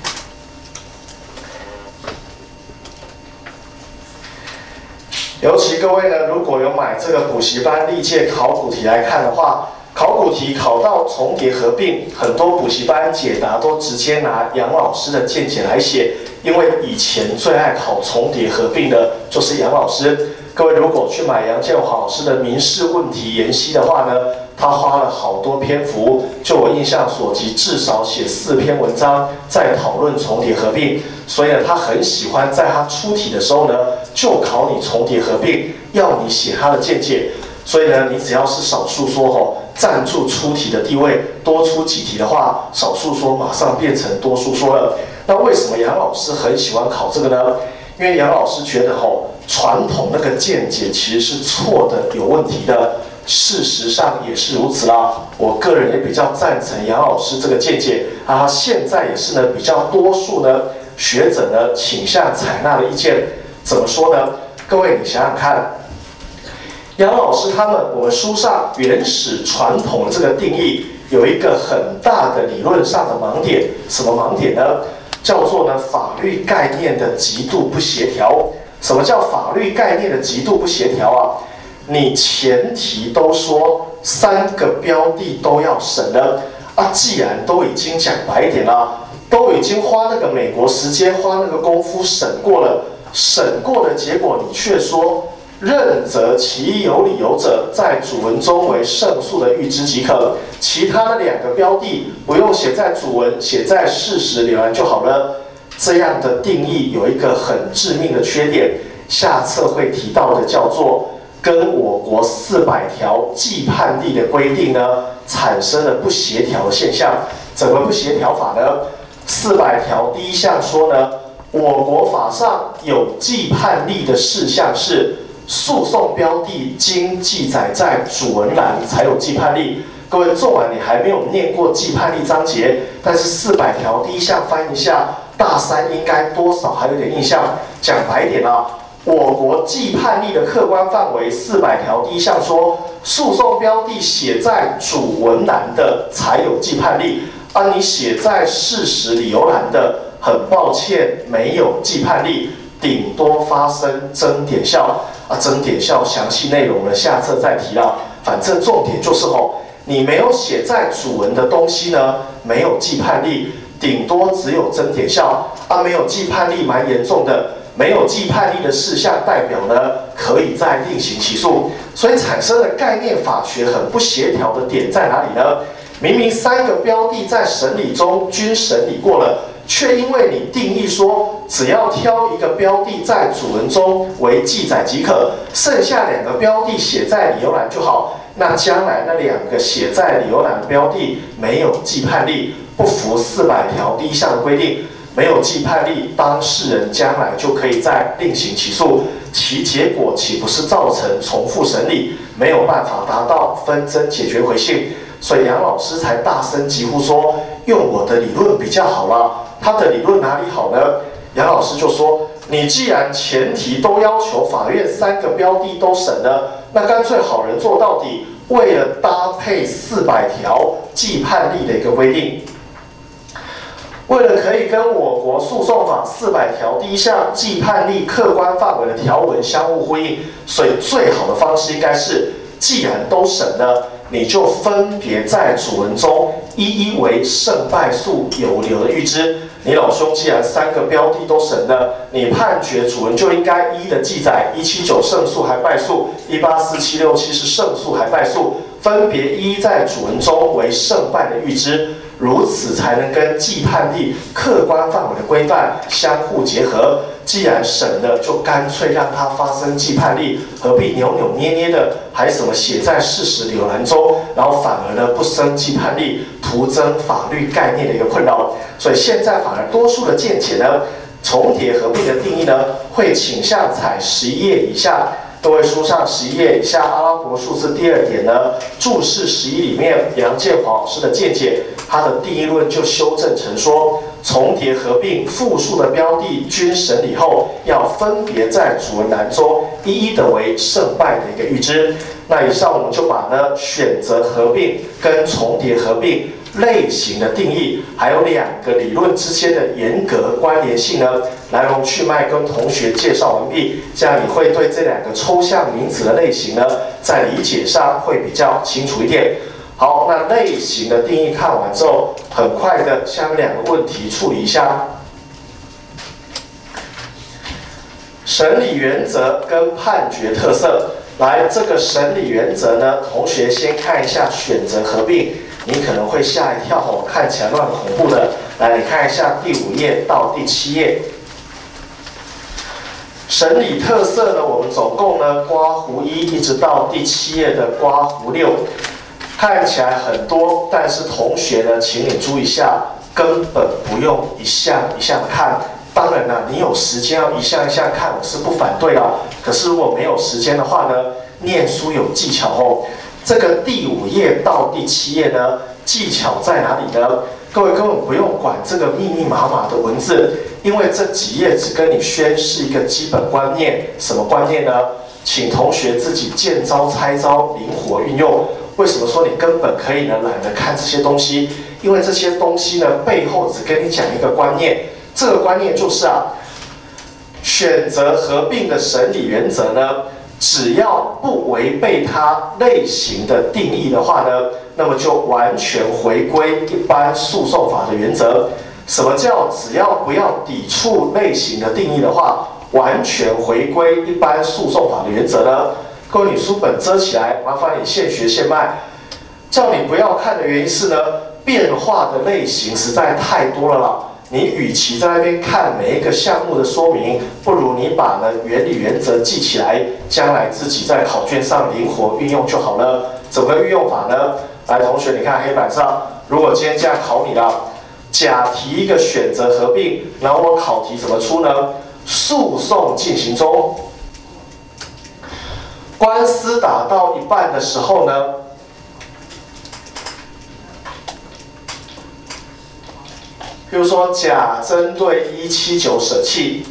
尤其各位呢，如果有买这个补习班历届考古题来看的话，考古题考到重叠合并，很多补习班解答都直接拿杨老师的见解来写，因为以前最爱考重叠合并的就是杨老师。各位如果去买杨建华老师的民事问题研析的话呢，他花了好多篇幅，就我印象所及，至少写4篇文章在讨论重叠合并。所以呢，他很喜欢在他出题的时候呢，就考你重叠合并，要你写他的见解。所以呢，你只要是少数说占住出题的地位，多出几题的话，少数说马上变成多数说了。那为什么杨老师很喜欢考这个呢？因为杨老师觉得传统那个见解其实是错的、有问题的，事实上也是如此啦。我个人也比较赞成杨老师这个见解啊，现在也是呢比较多数呢学者呢倾向采纳的意见。怎么说呢？各位你想想看，杨老师他们我们书上原始传统的这个定义有一个很大的理论上的盲点，什么盲点呢？叫做呢法律概念的极度不协调。什么叫法律概念的极度不协调啊？你前提都说3个标的都要审了啊，既然都已经讲白一点啦，都已经花那个美国时间花那个功夫审过了，审过的结果你却说任择其一有理由者，在主文中为胜诉的预知即可，其他的2个标的不用写在主文，写在事实浏览就好了。这样的定义有一个很致命的缺点，下册会提到的叫做跟我国400条既判例的规定呢，产生了不协调的现象。怎么不协调法呢？400条第一项说呢，我国法上有既判例的事项是诉讼标的经记载在主文栏才有既判例。各位，纵然你还没有念过既判例章节，但是400条第一项翻一下，大三应该多少还有点印象。讲白一点啊，我国既判例的客观范围400条第一项说，诉讼标的写在主文栏的才有既判例，而你写在事实理由栏的，很抱歉没有既判例，顶多发生增点效啊，增点效详细内容呢下册再提啦。反正重点就是你没有写在主文的东西呢，没有既判例，顶多只有增点效啊，没有既判例蛮严重的。没有既判例的事项代表呢，可以再另行起诉，所以产生的概念法学很不协调的点在哪里呢？明明3个标的在审理中均审理过了，却因为你定义说只要挑一个标的在主文中为记载即可，剩下2个标的写在理由栏就好。那将来那2个写在理由栏的标的没有既判例，不符400条第一项的规定。没有既判例，当事人将来就可以再另行起诉，其结果岂不是造成重复审理，没有办法达到纷争解决回信？所以杨老师才大声疾呼说，用我的理论比较好了。他的理论哪里好呢？杨老师就说，你既然前提都要求法院3个标的都审了，那干脆好人做到底，为了搭配400条既判例的一个规定。为了可以跟我国诉讼法400条第一项既判例客观范围的条文相互呼应，所以最好的方式应该是，既然都审了，你就分别在主文中一一为胜败诉有留的预知。你老兄既然3个标的都审了，你判决主文就应该一一的记载179胜诉还败诉，184、767是胜诉还败诉，分别一一在主文中为胜败的预知。如此才能跟既判例客观范围的规范相互结合。既然审了，就干脆让它发生既判例，何必扭扭捏捏的，还什么写在事实理由栏中，然后反而呢不生既判例，徒增法律概念的一个困扰。所以现在反而多数的见解呢，重叠合并的定义呢，会倾向采11页以下。各位书上11页以下阿拉伯数字第2点呢，注释11里面杨建华老师的见解，他的定义论就修正成说，重叠合并复数的标的均审理后，要分别在主文栏中一一的为胜败的一个预知。那以上我们就把呢选择合并跟重叠合并类型的定义，还有2个理论之间的严格关联性呢，来龙去脉跟同学介绍完毕，这样你会对这2个抽象名词的类型呢，在理解上会比较清楚一点。好，那类型的定义看完之后，很快的下面2个问题处理一下。审理原则跟判决特色。来，这个审理原则呢，同学先看一下选择合并，你可能会吓一跳看起来蛮恐怖的。来，你看一下第5页到第7页。审理特色呢，我们总共呢刮胡1一直到第7页的刮胡6，看起来很多，但是同学呢，请你注意一下，根本不用一项一项看。当然了，你有时间要一项一项看，我是不反对啦。可是如果没有时间的话呢，念书有技巧这个第5页到第7页呢，技巧在哪里呢？各位根本不用管这个密密麻麻的文字，因为这几页只跟你宣示一个基本观念。什么观念呢？请同学自己见招拆招，灵活运用。为什么说你根本可以呢懒得看这些东西？因为这些东西呢背后只跟你讲一个观念。这个观念就是选择合并的审理原则呢，只要不违背它类型的定义的话呢，那么就完全回归一般诉讼法的原则。什么叫只要不要抵触类型的定义的话，完全回归一般诉讼法的原则呢？各位，你书本遮起来，麻烦你现学现卖。叫你不要看的原因是呢，变化的类型实在太多了啦。 你与其在那边看每一个项目的说明，不如你把呢原理原则记起来，将来自己在考卷上灵活运用就好了。怎么个运用法呢？来，同学，你看黑板上，如果今天这样考你了，甲提一个选择合并，然后我考题怎么出呢？诉讼进行中，官司打到一半的时候呢，比如说甲针对179舍弃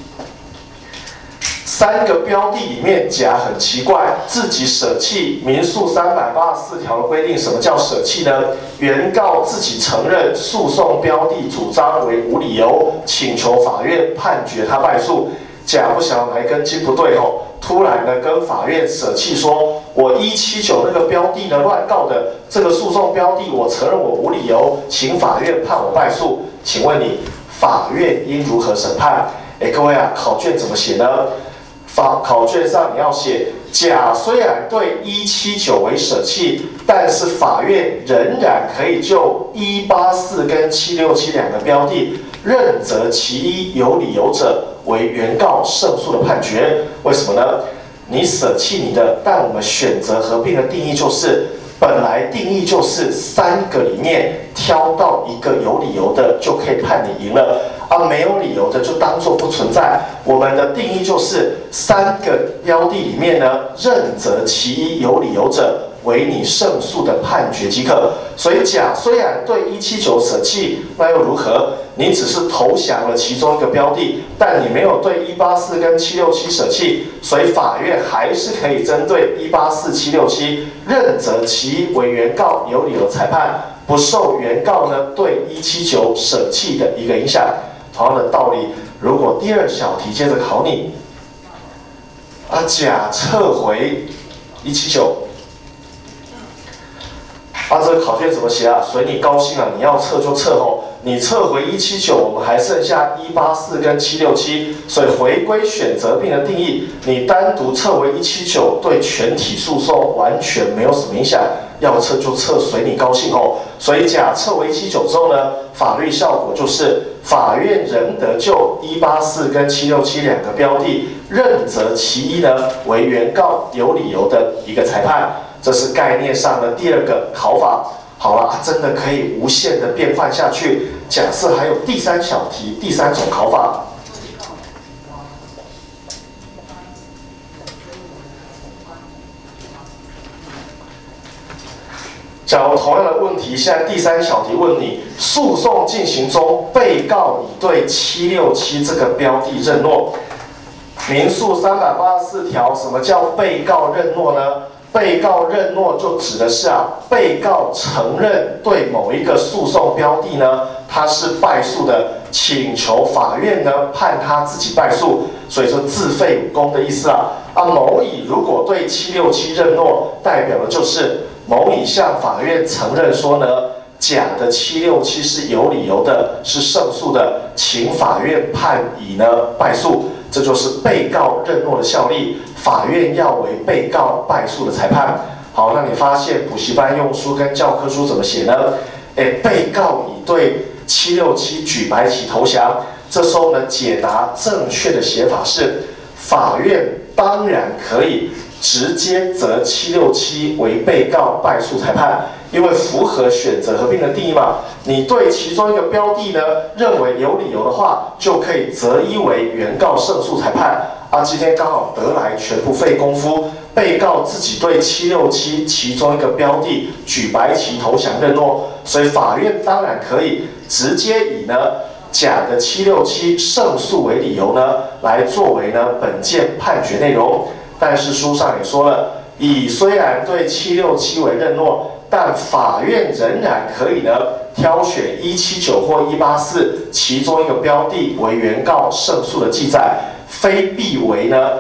，3个标的里面，甲很奇怪，自己舍弃民诉384条的规定。什么叫舍弃呢？原告自己承认诉讼标的主张为无理由，请求法院判决他败诉。甲不想哪一根筋不对哦，突然呢跟法院舍弃说，我179那个标的呢乱告的，这个诉讼标的我承认我无理由，请法院判我败诉。请问你，法院应如何审判？各位啊，考卷怎么写呢？考卷上你要写，甲虽然对179为舍弃，但是法院仍然可以就184跟767两个标的，任择其一有理由者为原告胜诉的判决。为什么呢？你舍弃你的，但我们选择合并的定义就是，本来定义就是3个里面挑到一个有理由的就可以判你赢了。没有理由的就当作不存在。我们的定义就是3个标的里面呢，任择其一有理由者为你胜诉的判决即可。所以甲虽然对179舍弃，那又如何？你只是投降了其中一个标的，但你没有对184跟767舍弃，所以法院还是可以针对184、767任择其一为原告有理由裁判，不受原告呢对179舍弃的一个影响。同样的道理，如果第2小题接着考你，甲撤回179，这个考卷怎么写啊？随你高兴啊，你要撤就撤哦。你撤回179，我们还剩下184跟767，所以回归选择并的定义，你单独撤回179，对全体诉讼完全没有什么影响。要撤就撤，随你高兴哦。所以甲撤回179之后呢，法律效果就是法院仍得就184跟767两个标的，任择其一呢为原告有理由的一个裁判。这是概念上的第2个考法。好了，真的可以无限的变换下去。假设还有第3小题，第3种考法。假如同样的问题，现在第3小题问你：诉讼进行中，被告已对767这个标的认诺。民诉384条，什么叫被告认诺呢？被告认诺就指的是被告承认对某一个诉讼标的呢，他是败诉的，请求法院呢判他自己败诉，所以说自废武功的意思某乙如果对767认诺，代表的就是某乙向法院承认说呢，甲的767是有理由的，是胜诉的，请法院判乙呢败诉。这就是被告认诺的效力，法院要为被告败诉的裁判。好，那你发现补习班用书跟教科书怎么写呢？被告已对767举白旗投降，这时候呢，解答正确的写法是，法院当然可以直接择767为被告败诉裁判，因为符合选择合并的定义嘛。你对其中一个标的呢认为有理由的话，就可以择一为原告胜诉裁判。今天刚好得来全不费功夫，被告自己对767其中一个标的举白旗投降认诺，所以法院当然可以直接以呢甲的767胜诉为理由呢，来作为呢本件判决内容。但是书上也说了，乙虽然对767为认诺，但法院仍然可以呢挑选179或184其中一个标的为原告胜诉的记载，非必为呢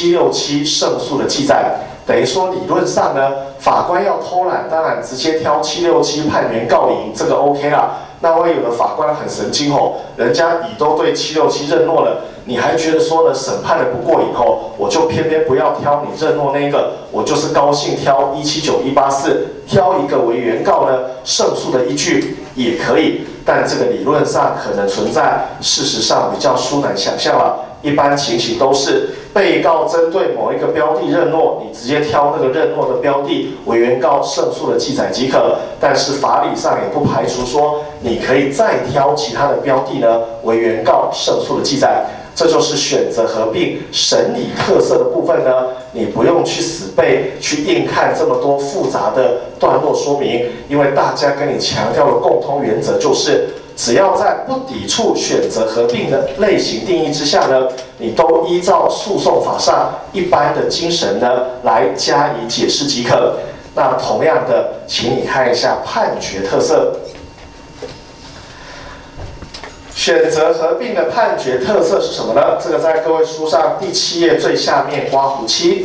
767胜诉的记载。等于说理论上呢，法官要偷懒，当然直接挑767判原告赢，这个 OK 啦。那会有的法官很神经人家乙都对767认诺了，你还觉得说呢审判的不过瘾我就偏偏不要挑你认诺那个，我就是高兴挑179、184，挑一个为原告呢胜诉的依据也可以。 但这个理论上可能存在，事实上比较殊难想象了。一般情形都是被告针对某一个标的认诺，你直接挑那个认诺的标的为原告胜诉的记载即可。但是法理上也不排除说你可以再挑其他的标的呢为原告胜诉的记载。这就是选择合并审理特色的部分呢，你不用去死背去硬看这么多复杂的段落说明，因为大家跟你强调的共通原则就是。只要在不抵触选择合并的类型定义之下呢，你都依照诉讼法上一般的精神呢来加以解释即可。那同样的，请你看一下判决特色。选择合并的判决特色是什么呢？这个在各位书上第7页最下面刮胡7。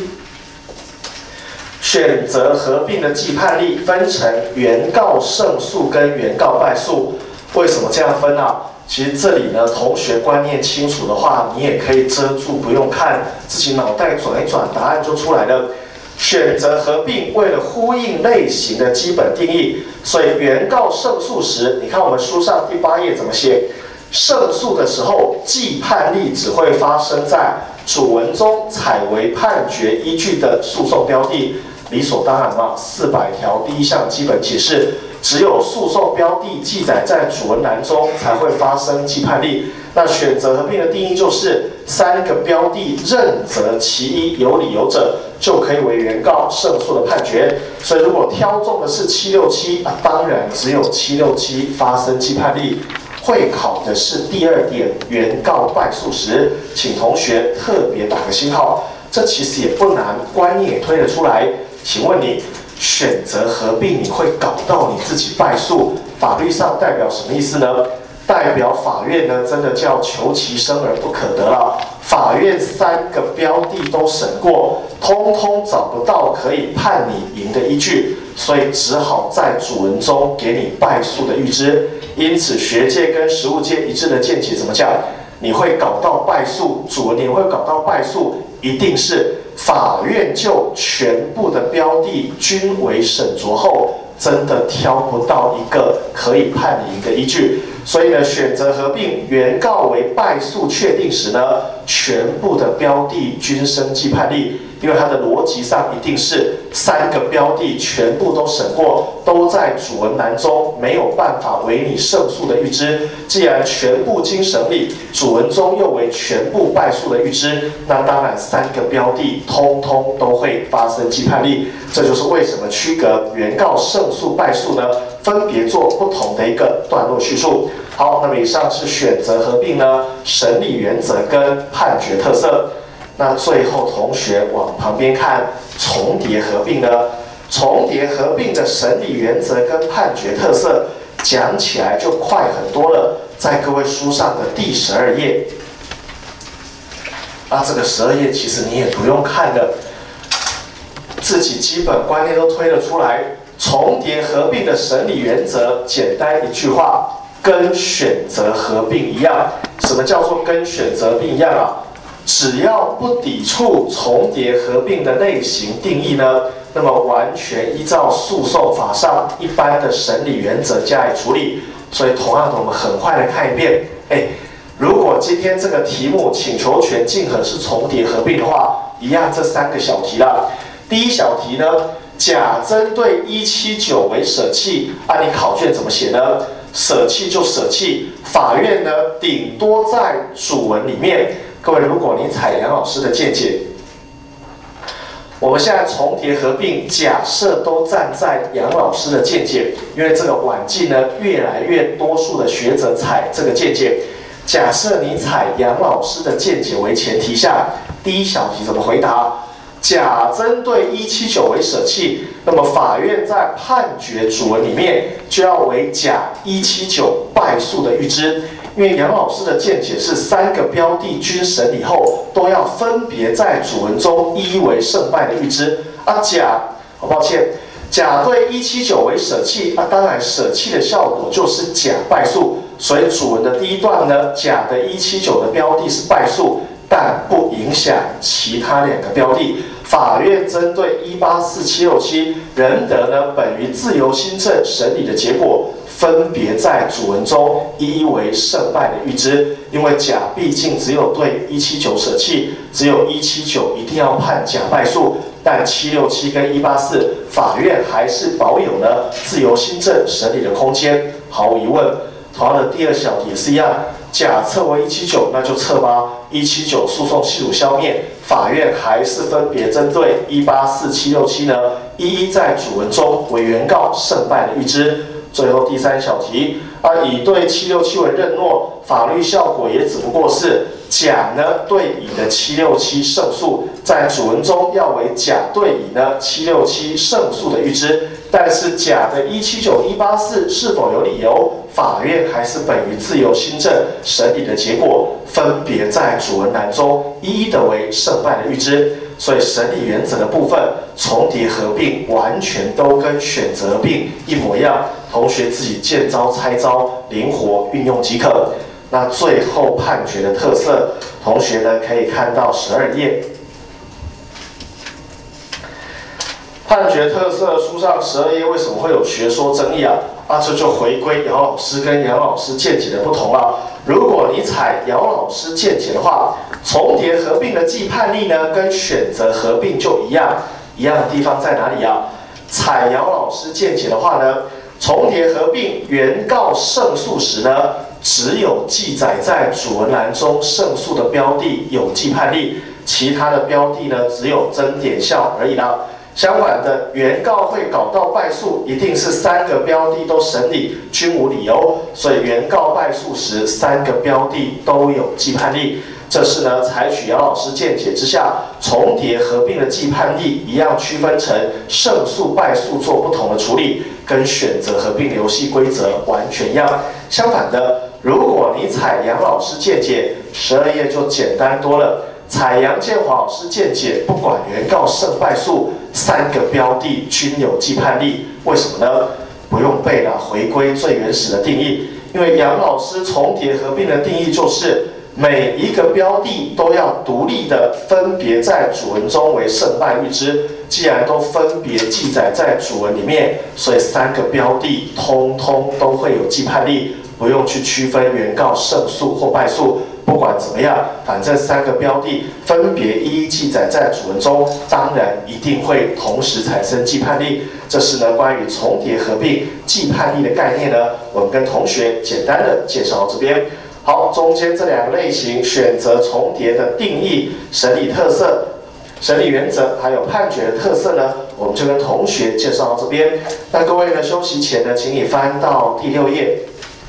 选择合并的既判例分成原告胜诉跟原告败诉。为什么这样分啊？其实这里呢，同学观念清楚的话，你也可以遮住，不用看，自己脑袋转一转，答案就出来了。选择合并为了呼应类型的基本定义，所以原告胜诉时，你看我们书上第8页怎么写？胜诉的时候，既判例只会发生在主文中采为判决依据的诉讼标的，理所当然嘛。400条第1项基本解释。只有诉讼标的记载在主文栏中才会发生既判例。那选择合并的定义就是3个标的任择其一有理由者，就可以为原告胜诉的判决。所以如果挑中的是767，当然只有767发生既判例。会考的是第2点，原告败诉时，请同学特别打个星号。这其实也不难，观念也推得出来。请问你？选择合并，你会搞到你自己败诉，法律上代表什么意思呢？代表法院呢，真的叫求其生而不可得了。法院3个标的都审过，通通找不到可以判你赢的依据，所以只好在主文中给你败诉的预知。因此，学界跟实务界一致的见解怎么讲？你会搞到败诉，主文你会搞到败诉，一定是。法院就全部的标的均为审酌后，真的挑不到一个可以判你赢的依据。所以呢，选择合并原告为败诉确定时呢，全部的标的均生既判例，因为它的逻辑上一定是3个标的全部都审过，都在主文栏中，没有办法为你胜诉的预知。既然全部经审理，主文中又为全部败诉的预知，那当然3个标的通通都会发生既判例。这就是为什么区隔原告胜诉败诉呢？分别做不同的一个段落叙述。好，那么以上是选择合并呢审理原则跟判决特色。那最后同学往旁边看重叠合并呢？重叠合并的审理原则跟判决特色讲起来就快很多了，在各位书上的第12页。这个12页其实你也不用看了，自己基本观念都推得出来。重叠合并的审理原则，简单一句话，跟选择合并一样。什么叫做跟选择合并一样啊？只要不抵触重叠合并的类型定义呢，那么完全依照诉讼法上一般的审理原则加以处理。所以同样的，我们很快的看一遍。如果今天这个题目请求权竞合是重叠合并的话，一样这3个小题啦。第一小题呢，甲针对179为舍弃，你考卷怎么写呢？舍弃就舍弃，法院呢顶多在主文里面。各位，如果你采杨老师的见解，我们现在重叠合并，假设都站在杨老师的见解，因为这个晚近呢越来越多数的学者采这个见解。假设你采杨老师的见解为前提下，第一小题怎么回答？甲针对179为舍弃，那么法院在判决主文里面就要为甲179败诉的预知，因为杨老师的见解是3个标的均审理后都要分别在主文中一为胜败的预知。抱歉，甲对179为舍弃，当然舍弃的效果就是甲败诉，所以主文的第一段呢，甲的179的标的是败诉，但不影响其他2个标的。法院针对184、767仍得呢本于自由心证审理的结果， 分别在主文中一一为胜败的预知。因为甲毕竟只有对179舍弃，只有179一定要判甲败诉，但767跟184法院还是保有了自由心证审理的空间。毫无疑问，同样的第二小题也是一样，甲测为179，那就测吧。179诉讼系数消灭，法院还是分别针对184、767呢，一一在主文中为原告胜败的预知。最后第三小题，乙对767为认诺，法律效果也只不过是甲呢对乙的767胜诉，在主文中要为甲对乙呢767胜诉的预知。但是甲的179、184是否有理由，法院还是本于自由心证审理的结果，分别在主文栏中一一的为胜败的预知。所以审理原则的部分重叠合并完全都跟选择合并一模一样，同学自己见招拆招，灵活运用即可。那最后判决的特色，同学呢可以看到12页。判决特色书上12页为什么会有学说争议啊？这就回归姚老师跟杨老师见解的不同了。如果你采姚老师见解的话，重叠合并的既判例呢，跟选择合并就一样。一样的地方在哪里啊？采姚老师见解的话呢，重叠合并原告胜诉时呢，只有记载在主文栏中胜诉的标的有既判例，其他的标的呢，只有增点效而已啦。相反的，原告会搞到败诉，一定是3个标的都审理均无理由，所以原告败诉时3个标的都有既判例。这是呢，采取姚老师见解之下，重叠合并的既判例一样区分成胜诉、败诉做不同的处理，跟选择合并游戏规则完全一样。相反的，如果你采杨老师见解，12页就简单多了。采杨建华老师见解，不管原告胜败诉，3个标的均有既判例。为什么呢？不用背了，回归最原始的定义。因为杨老师重叠合并的定义就是每一个标的都要独立的分别在主文中为胜败预知。既然都分别记载在主文里面，所以3个标的通通都会有既判例，不用去区分原告胜诉或败诉。不管怎么样，反正3个标的分别一一记载在主文中，当然一定会同时产生既判例。这是呢关于重叠合并既判例的概念呢，我们跟同学简单的介绍到这边。好，中间这2个类型选择重叠的定义、审理特色、审理原则，还有判决的特色呢，我们就跟同学介绍到这边。那各位呢，休息前呢，请你翻到第6页。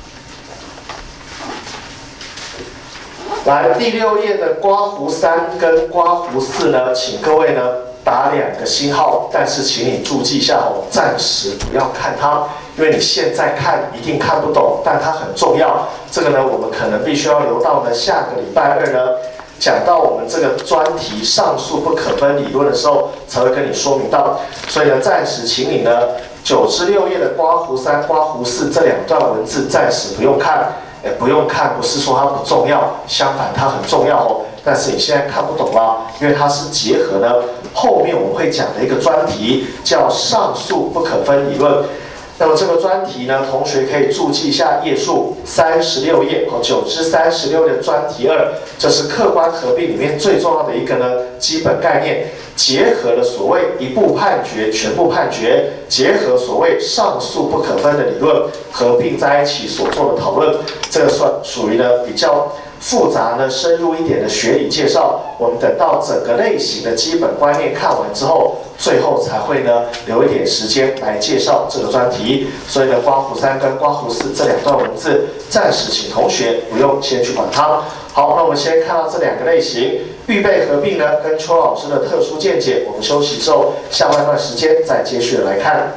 来，第6页的刮胡3跟刮胡4呢，请各位呢打2个星号，但是请你注记一下哦，暂时不要看它，因为你现在看一定看不懂，但它很重要。这个呢，我们可能必须要留到呢下个礼拜2呢，讲到我们这个专题上述不可分理论的时候，才会跟你说明到。所以呢，暂时请你呢9至6页的刮胡3、刮胡4这2段文字暂时不用看。不用看，不是说它不重要，相反它很重要哦。但是你现在看不懂啦，因为它是结合呢后面我们会讲的一个专题，叫上述不可分理论。那么这个专题呢，同学可以注记一下页数，36页9至36的专题2，这是客观合并里面最重要的一个呢基本概念，结合了所谓一部判决、全部判决，结合所谓上述不可分的理论，合并在一起所做的讨论，这个算属于呢比较复杂呢深入一点的学理介绍。我们等到整个类型的基本观念看完之后，最后才会呢留一点时间来介绍这个专题。所以呢，刮胡3跟刮胡4这2段文字，暂时请同学不用先去管它。好，那我们先看到这2个类型，预备合并呢跟邱老师的特殊见解。我们休息之后，下半段时间再继续的来看。